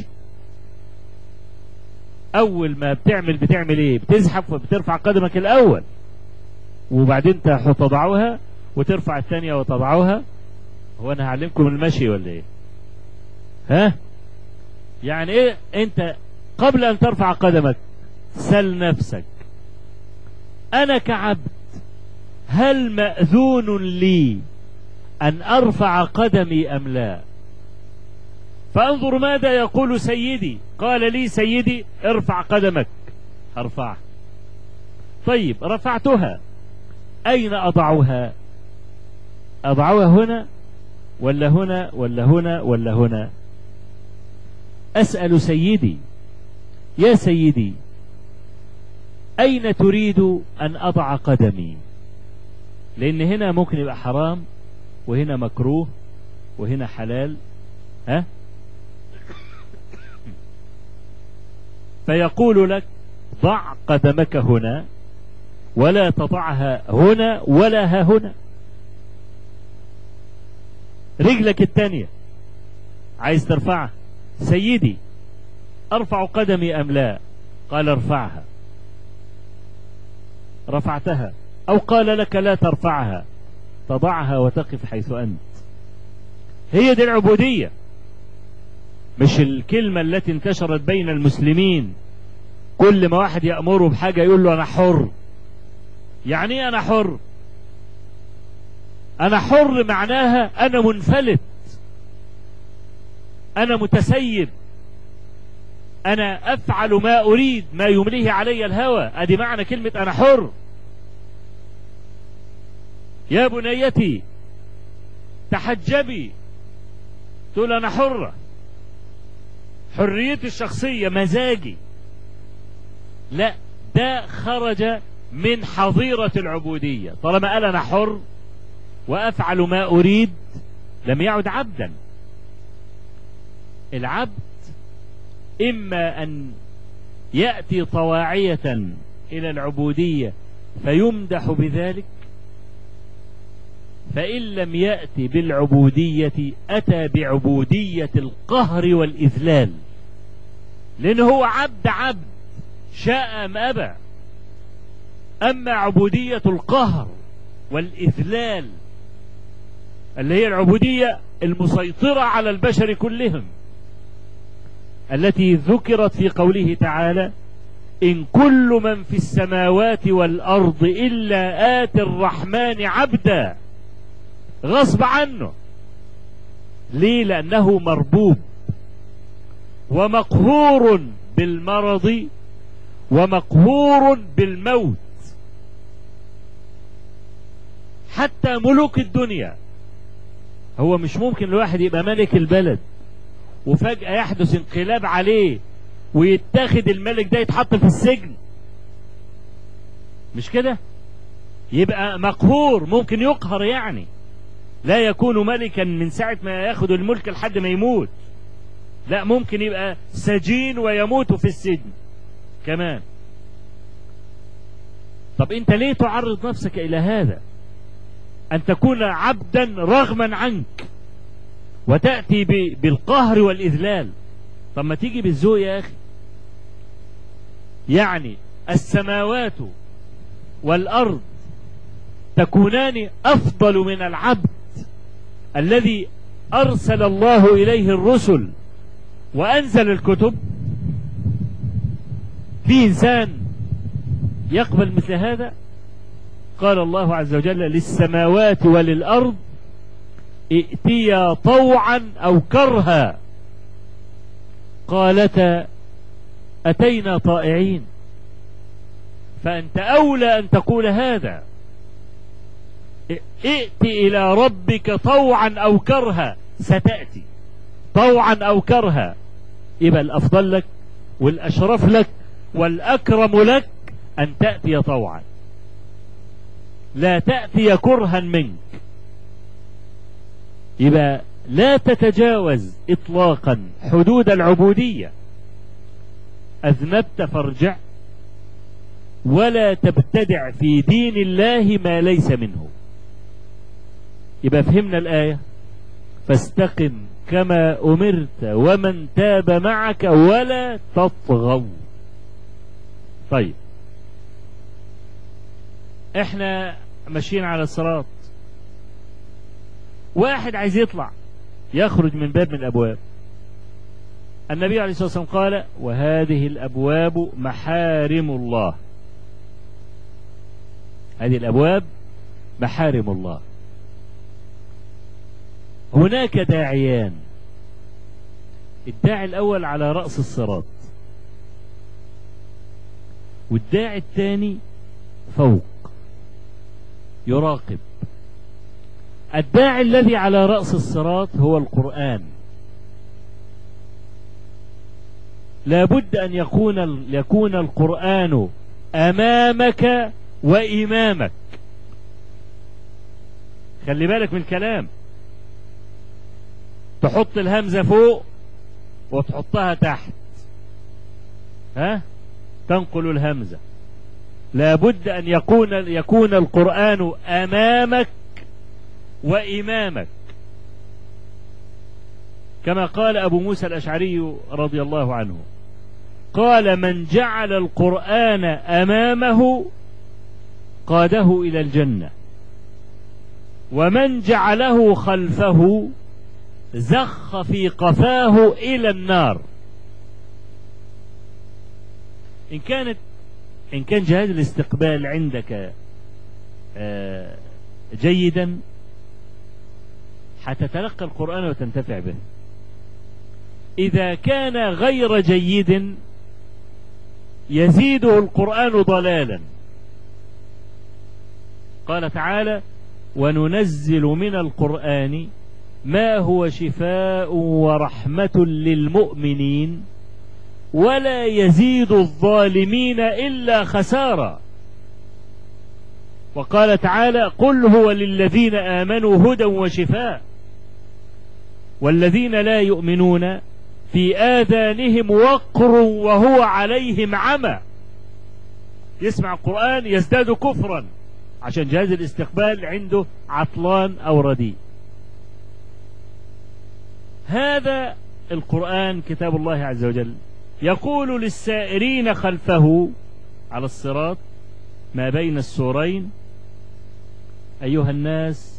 أول ما بتعمل إيه؟ بتزحف وبترفع قدمك الأول، وبعدين تضعها وترفع الثانية وتضعها. هو أنا هعلمكم المشي ولا إيه؟ ها؟ يعني إيه؟ أنت قبل أن ترفع قدمك سل نفسك، أنا كعبد هل مأذون لي أن أرفع قدمي أم لا؟ فأنظر ماذا يقول سيدي. قال لي سيدي ارفع قدمك، أرفعها. طيب رفعتها، أين أضعها؟ أضعها هنا ولا هنا ولا هنا ولا هنا؟ أسأل سيدي يا سيدي أين تريد أن أضع قدمي؟ لأن هنا ممكن يبقى حرام وهنا مكروه وهنا حلال. ها؟ فيقول لك ضع قدمك هنا ولا تضعها هنا ولا ها هنا. رجلك الثانية عايز ترفعها، سيدي أرفع قدمي أم لا؟ قال ارفعها. رفعتها، أو قال لك لا ترفعها، تضعها وتقف حيث أنت. هي دي العبودية، مش الكلمة التي انتشرت بين المسلمين كل ما واحد يأمره بحاجة يقول له أنا حر. يعني ايه أنا حر؟ أنا حر معناها أنا منفلت، أنا متسيب، أنا أفعل ما أريد، ما يمليه علي الهوى. أدي معنى كلمة أنا حر. يا بنيتي تحجبي، تقول أنا حرة، حريتي الشخصية، مزاجي. لا، ده خرج من حظيرة العبودية. طالما قال أنا حر وأفعل ما أريد لم يعد عبدا. العبد إما أن يأتي طواعية إلى العبودية فيمدح بذلك، فإن لم يأتي بالعبودية أتى بعبودية القهر والإذلال، لأنه هو عبد شاء أم أبى. أما عبودية القهر والإذلال اللي هي العبودية المسيطرة على البشر كلهم، التي ذكرت في قوله تعالى إن كل من في السماوات والأرض إلا آتي الرحمن عبدا، غصب عنه. ليه؟ لأنه مربوب ومقهور بالمرض ومقهور بالموت. حتى ملوك الدنيا، هو مش ممكن الواحد يبقى ملك البلد وفجأة يحدث انقلاب عليه ويتاخد الملك ده يتحط في السجن، مش كده؟ يبقى مقهور، ممكن يقهر، يعني لا يكون ملكا من ساعة ما ياخد الملك لحد ما يموت. لا، ممكن يبقى سجين ويموت في السجن كمان. طب انت ليه تعرض نفسك الى هذا؟ ان تكون عبدا رغما عنك وتأتي بالقهر والإذلال. طب ما تيجي بالذوق يا أخي. يعني السماوات والأرض تكونان أفضل من العبد الذي أرسل الله إليه الرسل وأنزل الكتب؟ في إنسان يقبل مثل هذا؟ قال الله عز وجل للسماوات وللأرض ائتيا طوعا أو كرها قالتا أتينا طائعين. فأنت أولى أن تقول هذا، ائت إلى ربك طوعا أو كرها، ستأتي طوعا أو كرها. يبقى الأفضل لك والأشرف لك والأكرم لك أن تأتي طوعا، لا تأتي كرها منك. يبقى لا تتجاوز إطلاقا حدود العبودية. أذنبت فارجع، ولا تبتدع في دين الله ما ليس منه. يبقى فهمنا الآية، فاستقم كما أمرت ومن تاب معك ولا تطغوا. طيب احنا ماشيين على الصراط، واحد عايز يطلع يخرج من باب من الأبواب. النبي عليه الصلاة والسلام قال وهذه الأبواب محارم الله، هذه الأبواب محارم الله. هناك داعيان، الداعي الأول على رأس الصراط، والداعي الثاني فوق يراقب. الداعي الذي على رأس الصراط هو القرآن، لا بد أن يكون القرآن أمامك وإمامك. خلي بالك من الكلام، تحط الهمزة فوق وتحطها تحت، تنقل الهمزة. لا بد أن يكون القرآن أمامك وإمامك، كما قال أبو موسى الأشعري رضي الله عنه، قال من جعل القرآن أمامه قاده إلى الجنة، ومن جعله خلفه زخ في قفاه إلى النار. إن كان جهاز الاستقبال عندك جيدا حتتلقى القرآن وتنتفع به. إذا كان غير جيد يزيده القرآن ضلالا. قال تعالى وننزل من القرآن ما هو شفاء ورحمة للمؤمنين ولا يزيد الظالمين إلا خسارا. وقال تعالى قل هو للذين آمنوا هدى وشفاء والذين لا يؤمنون في آذانهم وقر وهو عليهم عمى. يسمع القرآن يزداد كفرا عشان جهاز الاستقبال عنده عطلان أو رديء. هذا القرآن كتاب الله عز وجل يقول للسائرين خلفه على الصراط ما بين السورين أيها الناس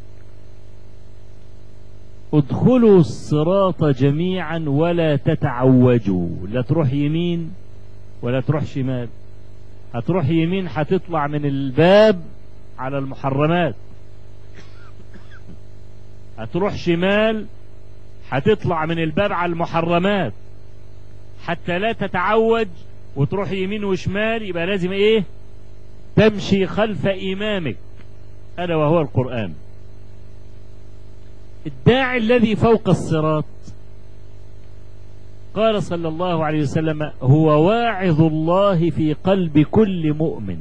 ادخلوا الصراط جميعا ولا تتعوجوا، لا تروح يمين ولا تروح شمال. هتروح يمين هتطلع من الباب على المحرمات، هتروح شمال هتطلع من الباب على المحرمات. حتى لا تتعوج وتروح يمين وشمال يبقى لازم ايه؟ تمشي خلف إمامك ألا وهو القرآن. الداعي الذي فوق الصراط قال صلى الله عليه وسلم هو واعظ الله في قلب كل مؤمن.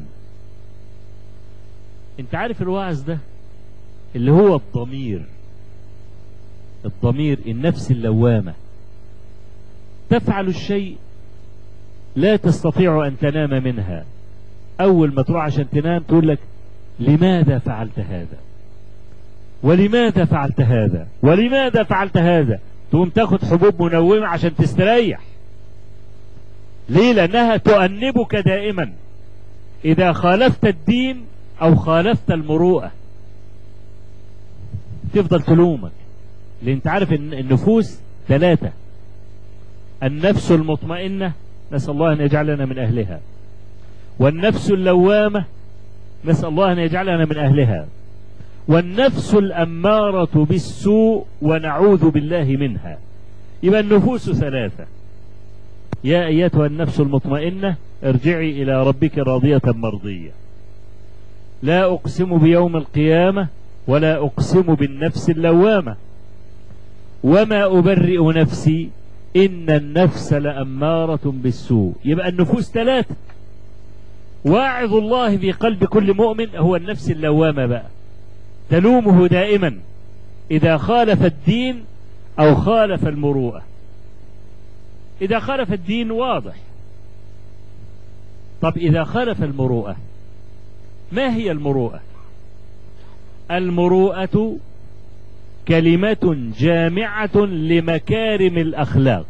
انت عارف الواعظ ده اللي هو الضمير النفس اللوامة، تفعل الشيء لا تستطيع أن تنام منها. أول ما تروح عشان تنام تقول لك لماذا فعلت هذا ولماذا فعلت هذا ولماذا فعلت هذا. تقوم تاخد حبوب منومة عشان تستريح. ليه؟ لأنها تؤنبك دائما إذا خالفت الدين أو خالفت المروءة تفضل تلومك. لأن انت عارف ان النفوس ثلاثة: النفس المطمئنة، نسأل الله أن يجعلنا من أهلها، والنفس اللوامة، نسأل الله أن يجعلنا من أهلها. والنفس الأمارة بالسوء ونعوذ بالله منها. يبقى النفوس ثلاثة. يا أيتها النفس المطمئنة ارجعي إلى ربك راضية مرضية. لا أقسم بيوم القيامة ولا أقسم بالنفس اللوامة وما أبرئ نفسي إن النفس لأمارة بالسوء. يبقى النفوس ثلاثة. واعظ الله في قلب كل مؤمن هو النفس اللوامة بقى، تلومه دائما إذا خالف الدين أو خالف المروءة. إذا خالف الدين واضح. طب إذا خالف المروءة، ما هي المروءة؟ المروءة كلمة جامعة لمكارم الأخلاق.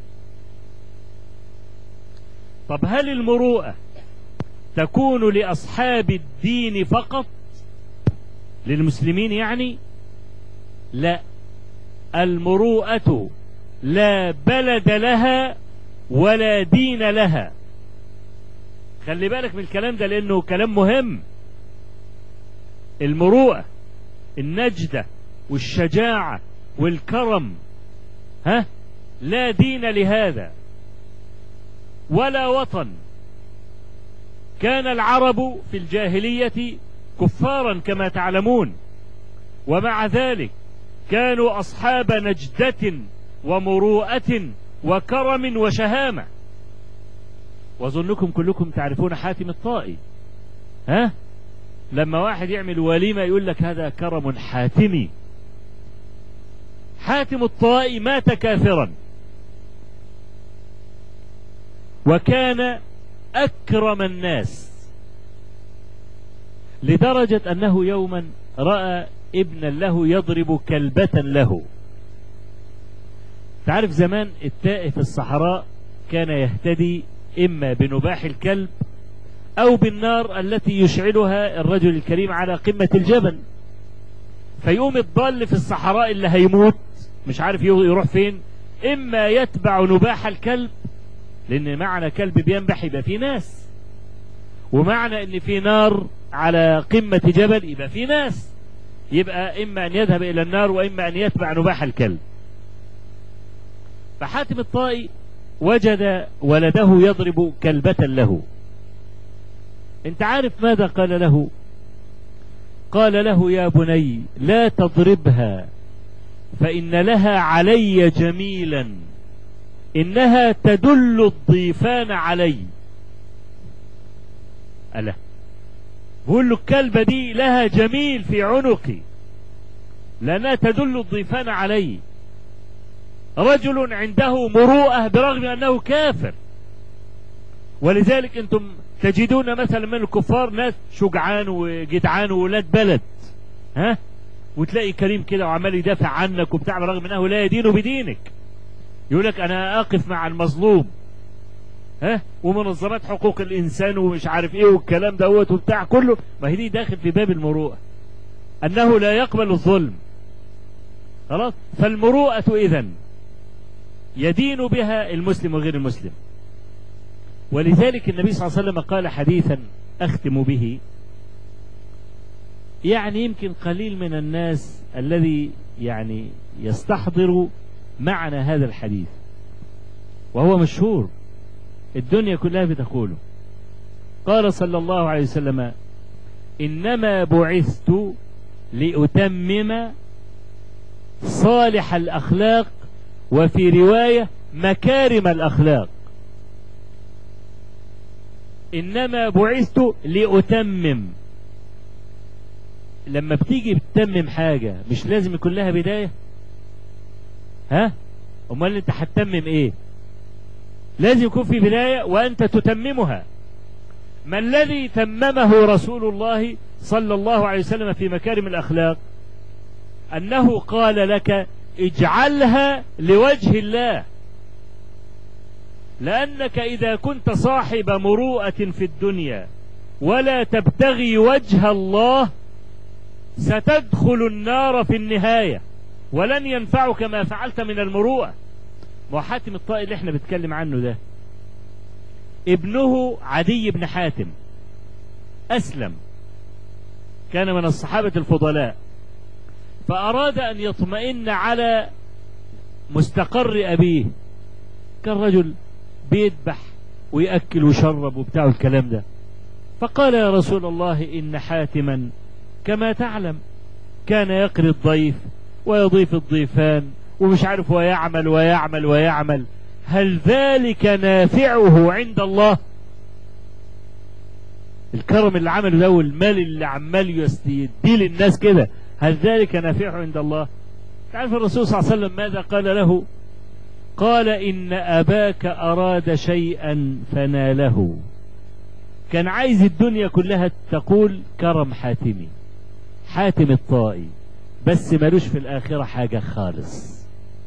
طب هل المروءة تكون لأصحاب الدين فقط، للمسلمين يعني؟ لا، المروءة لا بلد لها ولا دين لها. خلي بالك من الكلام ده لأنه كلام مهم. المروءة، النجدة والشجاعة والكرم، لا دين لهذا ولا وطن. كان العرب في الجاهلية كفارا كما تعلمون، ومع ذلك كانوا أصحاب نجدة ومروءة وكرم وشهامة. وظنكم كلكم تعرفون حاتم الطائي. لما واحد يعمل وليمة يقول لك هذا كرم حاتمي. حاتم الطائي مات كافرا، وكان أكرم الناس، لدرجة أنه يوما رأى ابنا له يضرب كلبة له. تعرف زمان التائه في الصحراء كان يهتدي إما بنباح الكلب أو بالنار التي يشعلها الرجل الكريم على قمة الجبل، فيقوم الضال في الصحراء اللي هيموت مش عارف يروح فين، إما يتبع نباح الكلب، لأن معنى كلب بينبح يبقى في ناس، ومعنى إن في نار على قمة جبل يبقى في ناس، يبقى إما أن يذهب إلى النار وإما أن يتبع نباح الكلب. فحاتم الطائي وجد ولده يضرب كلبة له. انت عارف ماذا قال له؟ قال له يا بني لا تضربها فإن لها علي جميلا، إنها تدل الضيفان علي. ألا بقول له الكلبة دي لها جميل في عنقي لأنها تدل الضيفان علي. رجل عنده مروءة برغم أنه كافر. ولذلك أنتم تجدون مثلا من الكفار ناس شجعان وجدعان وولاد بلد، وتلاقي كريم كده وعمال يدافع عنك وبتاع برغم أنه لا يدين بدينك. يقول لك أنا أقف مع المظلوم، ومنظمات حقوق الإنسان ومش عارف إيه والكلام دوت وبتاع كله. ما هي دي داخل في باب المروءة، أنه لا يقبل الظلم. خلاص. فالمروءة إذن يدين بها المسلم وغير المسلم. ولذلك النبي صلى الله عليه وسلم قال حديثا أختم به، يعني يمكن قليل من الناس الذي يعني يستحضر معنى هذا الحديث، وهو مشهور الدنيا كلها بتقوله. قال صلى الله عليه وسلم إنما بعثت لأتمم صالح الأخلاق، وفي رواية مكارم الأخلاق. إنما بعثت لأتمم. لما بتيجي بتتمم حاجة مش لازم يكون لها بداية؟ أمال أنت هتتمم إيه؟ لازم يكون في بداية وأنت تتممها. ما الذي تممه رسول الله صلى الله عليه وسلم في مكارم الأخلاق؟ أنه قال لك اجعلها لوجه الله، لأنك إذا كنت صاحب مروءة في الدنيا ولا تبتغي وجه الله ستدخل النار في النهاية ولن ينفعك ما فعلت من المروءة. وحاتم الطائي اللي احنا بنتكلم عنه ده ابنه عدي بن حاتم أسلم كان من الصحابة الفضلاء، فأراد أن يطمئن على مستقر أبيه. كان رجل بيذبح ويأكل ويشرب وبتاع الكلام ده، فقال يا رسول الله إن حاتما كما تعلم كان يقري الضيف ويضيف الضيفان ومش عارف ويعمل ويعمل ويعمل، هل ذلك نافعه عند الله؟ الكرم اللي عمله ده والمال اللي عمال يديه للناس كده، هل ذلك نافعه عند الله؟ تعرف الرسول صلى الله عليه وسلم ماذا قال له؟ قال إن أباك أراد شيئا فناله. كان عايز الدنيا كلها تقول كرم حاتمي، حاتم الطائي، بس ملوش في الآخرة حاجة خالص.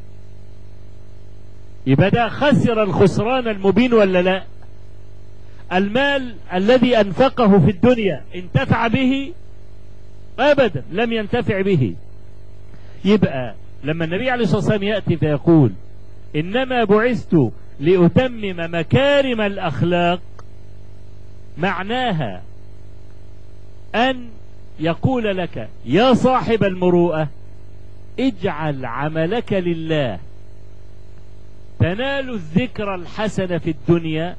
يبقى ده خسر الخسران المبين ولا لا؟ المال الذي أنفقه في الدنيا انتفع به؟ أبدا، لم ينتفع به. يبقى لما النبي عليه الصلاة والسلام يأتي فيقول إنما بعثت لأتمم مكارم الأخلاق، معناها أن يقول لك يا صاحب المروءة اجعل عملك لله، تنال الذكر الحسن في الدنيا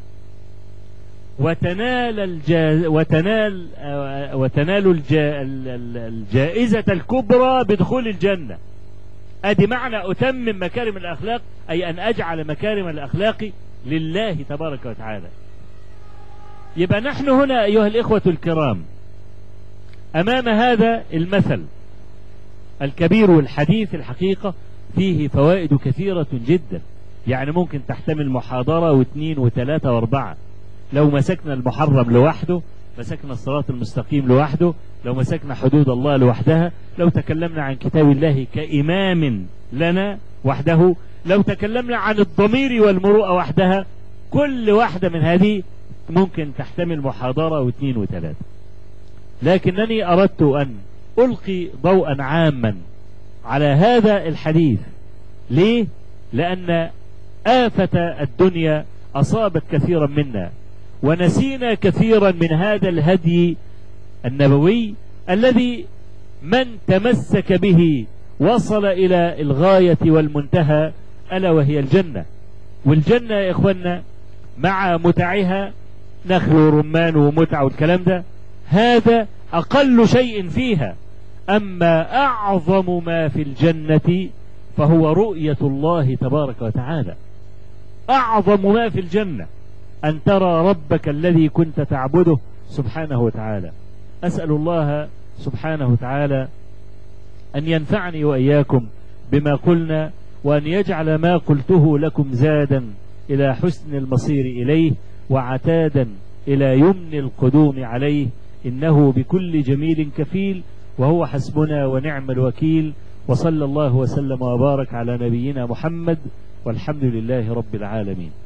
وتنال الجائزة الكبرى بدخول الجنة. ادي معنى أتمم مكارم الأخلاق، أي أن أجعل مكارم الأخلاق لله تبارك وتعالى. يبقى نحن هنا أيها الإخوة الكرام أمام هذا المثل الكبير والحديث، الحقيقة فيه فوائد كثيرة جدا، يعني ممكن تحتمل محاضرة واثنين وثلاثة واربعة. لو مسكنا المحرم لوحده، مسكنا الصراط المستقيم لوحده، لو مسكنا حدود الله لوحدها، لو تكلمنا عن كتاب الله كإمام لنا وحده، لو تكلمنا عن الضمير والمروءة وحدها، كل واحدة من هذه ممكن تحتمل محاضرة واثنين وثلاثة. لكنني أردت أن ألقي ضوءا عاما على هذا الحديث. ليه؟ لأن آفة الدنيا أصابت كثيرا منا، ونسينا كثيرا من هذا الهدي النبوي الذي من تمسك به وصل إلى الغاية والمنتهى، ألا وهي الجنة. والجنة يا إخوانا مع متعها، نخل ورمان ومتع والكلام ده، هذا أقل شيء فيها. أما أعظم ما في الجنة فهو رؤية الله تبارك وتعالى. أعظم ما في الجنة أن ترى ربك الذي كنت تعبده سبحانه وتعالى. أسأل الله سبحانه وتعالى أن ينفعني وإياكم بما قلنا، وأن يجعل ما قلته لكم زادا إلى حسن المصير إليه، وعتادا إلى يمن القدوم عليه، إنه بكل جميل كفيل، وهو حسبنا ونعم الوكيل. وصلى الله وسلم وبارك على نبينا محمد، والحمد لله رب العالمين.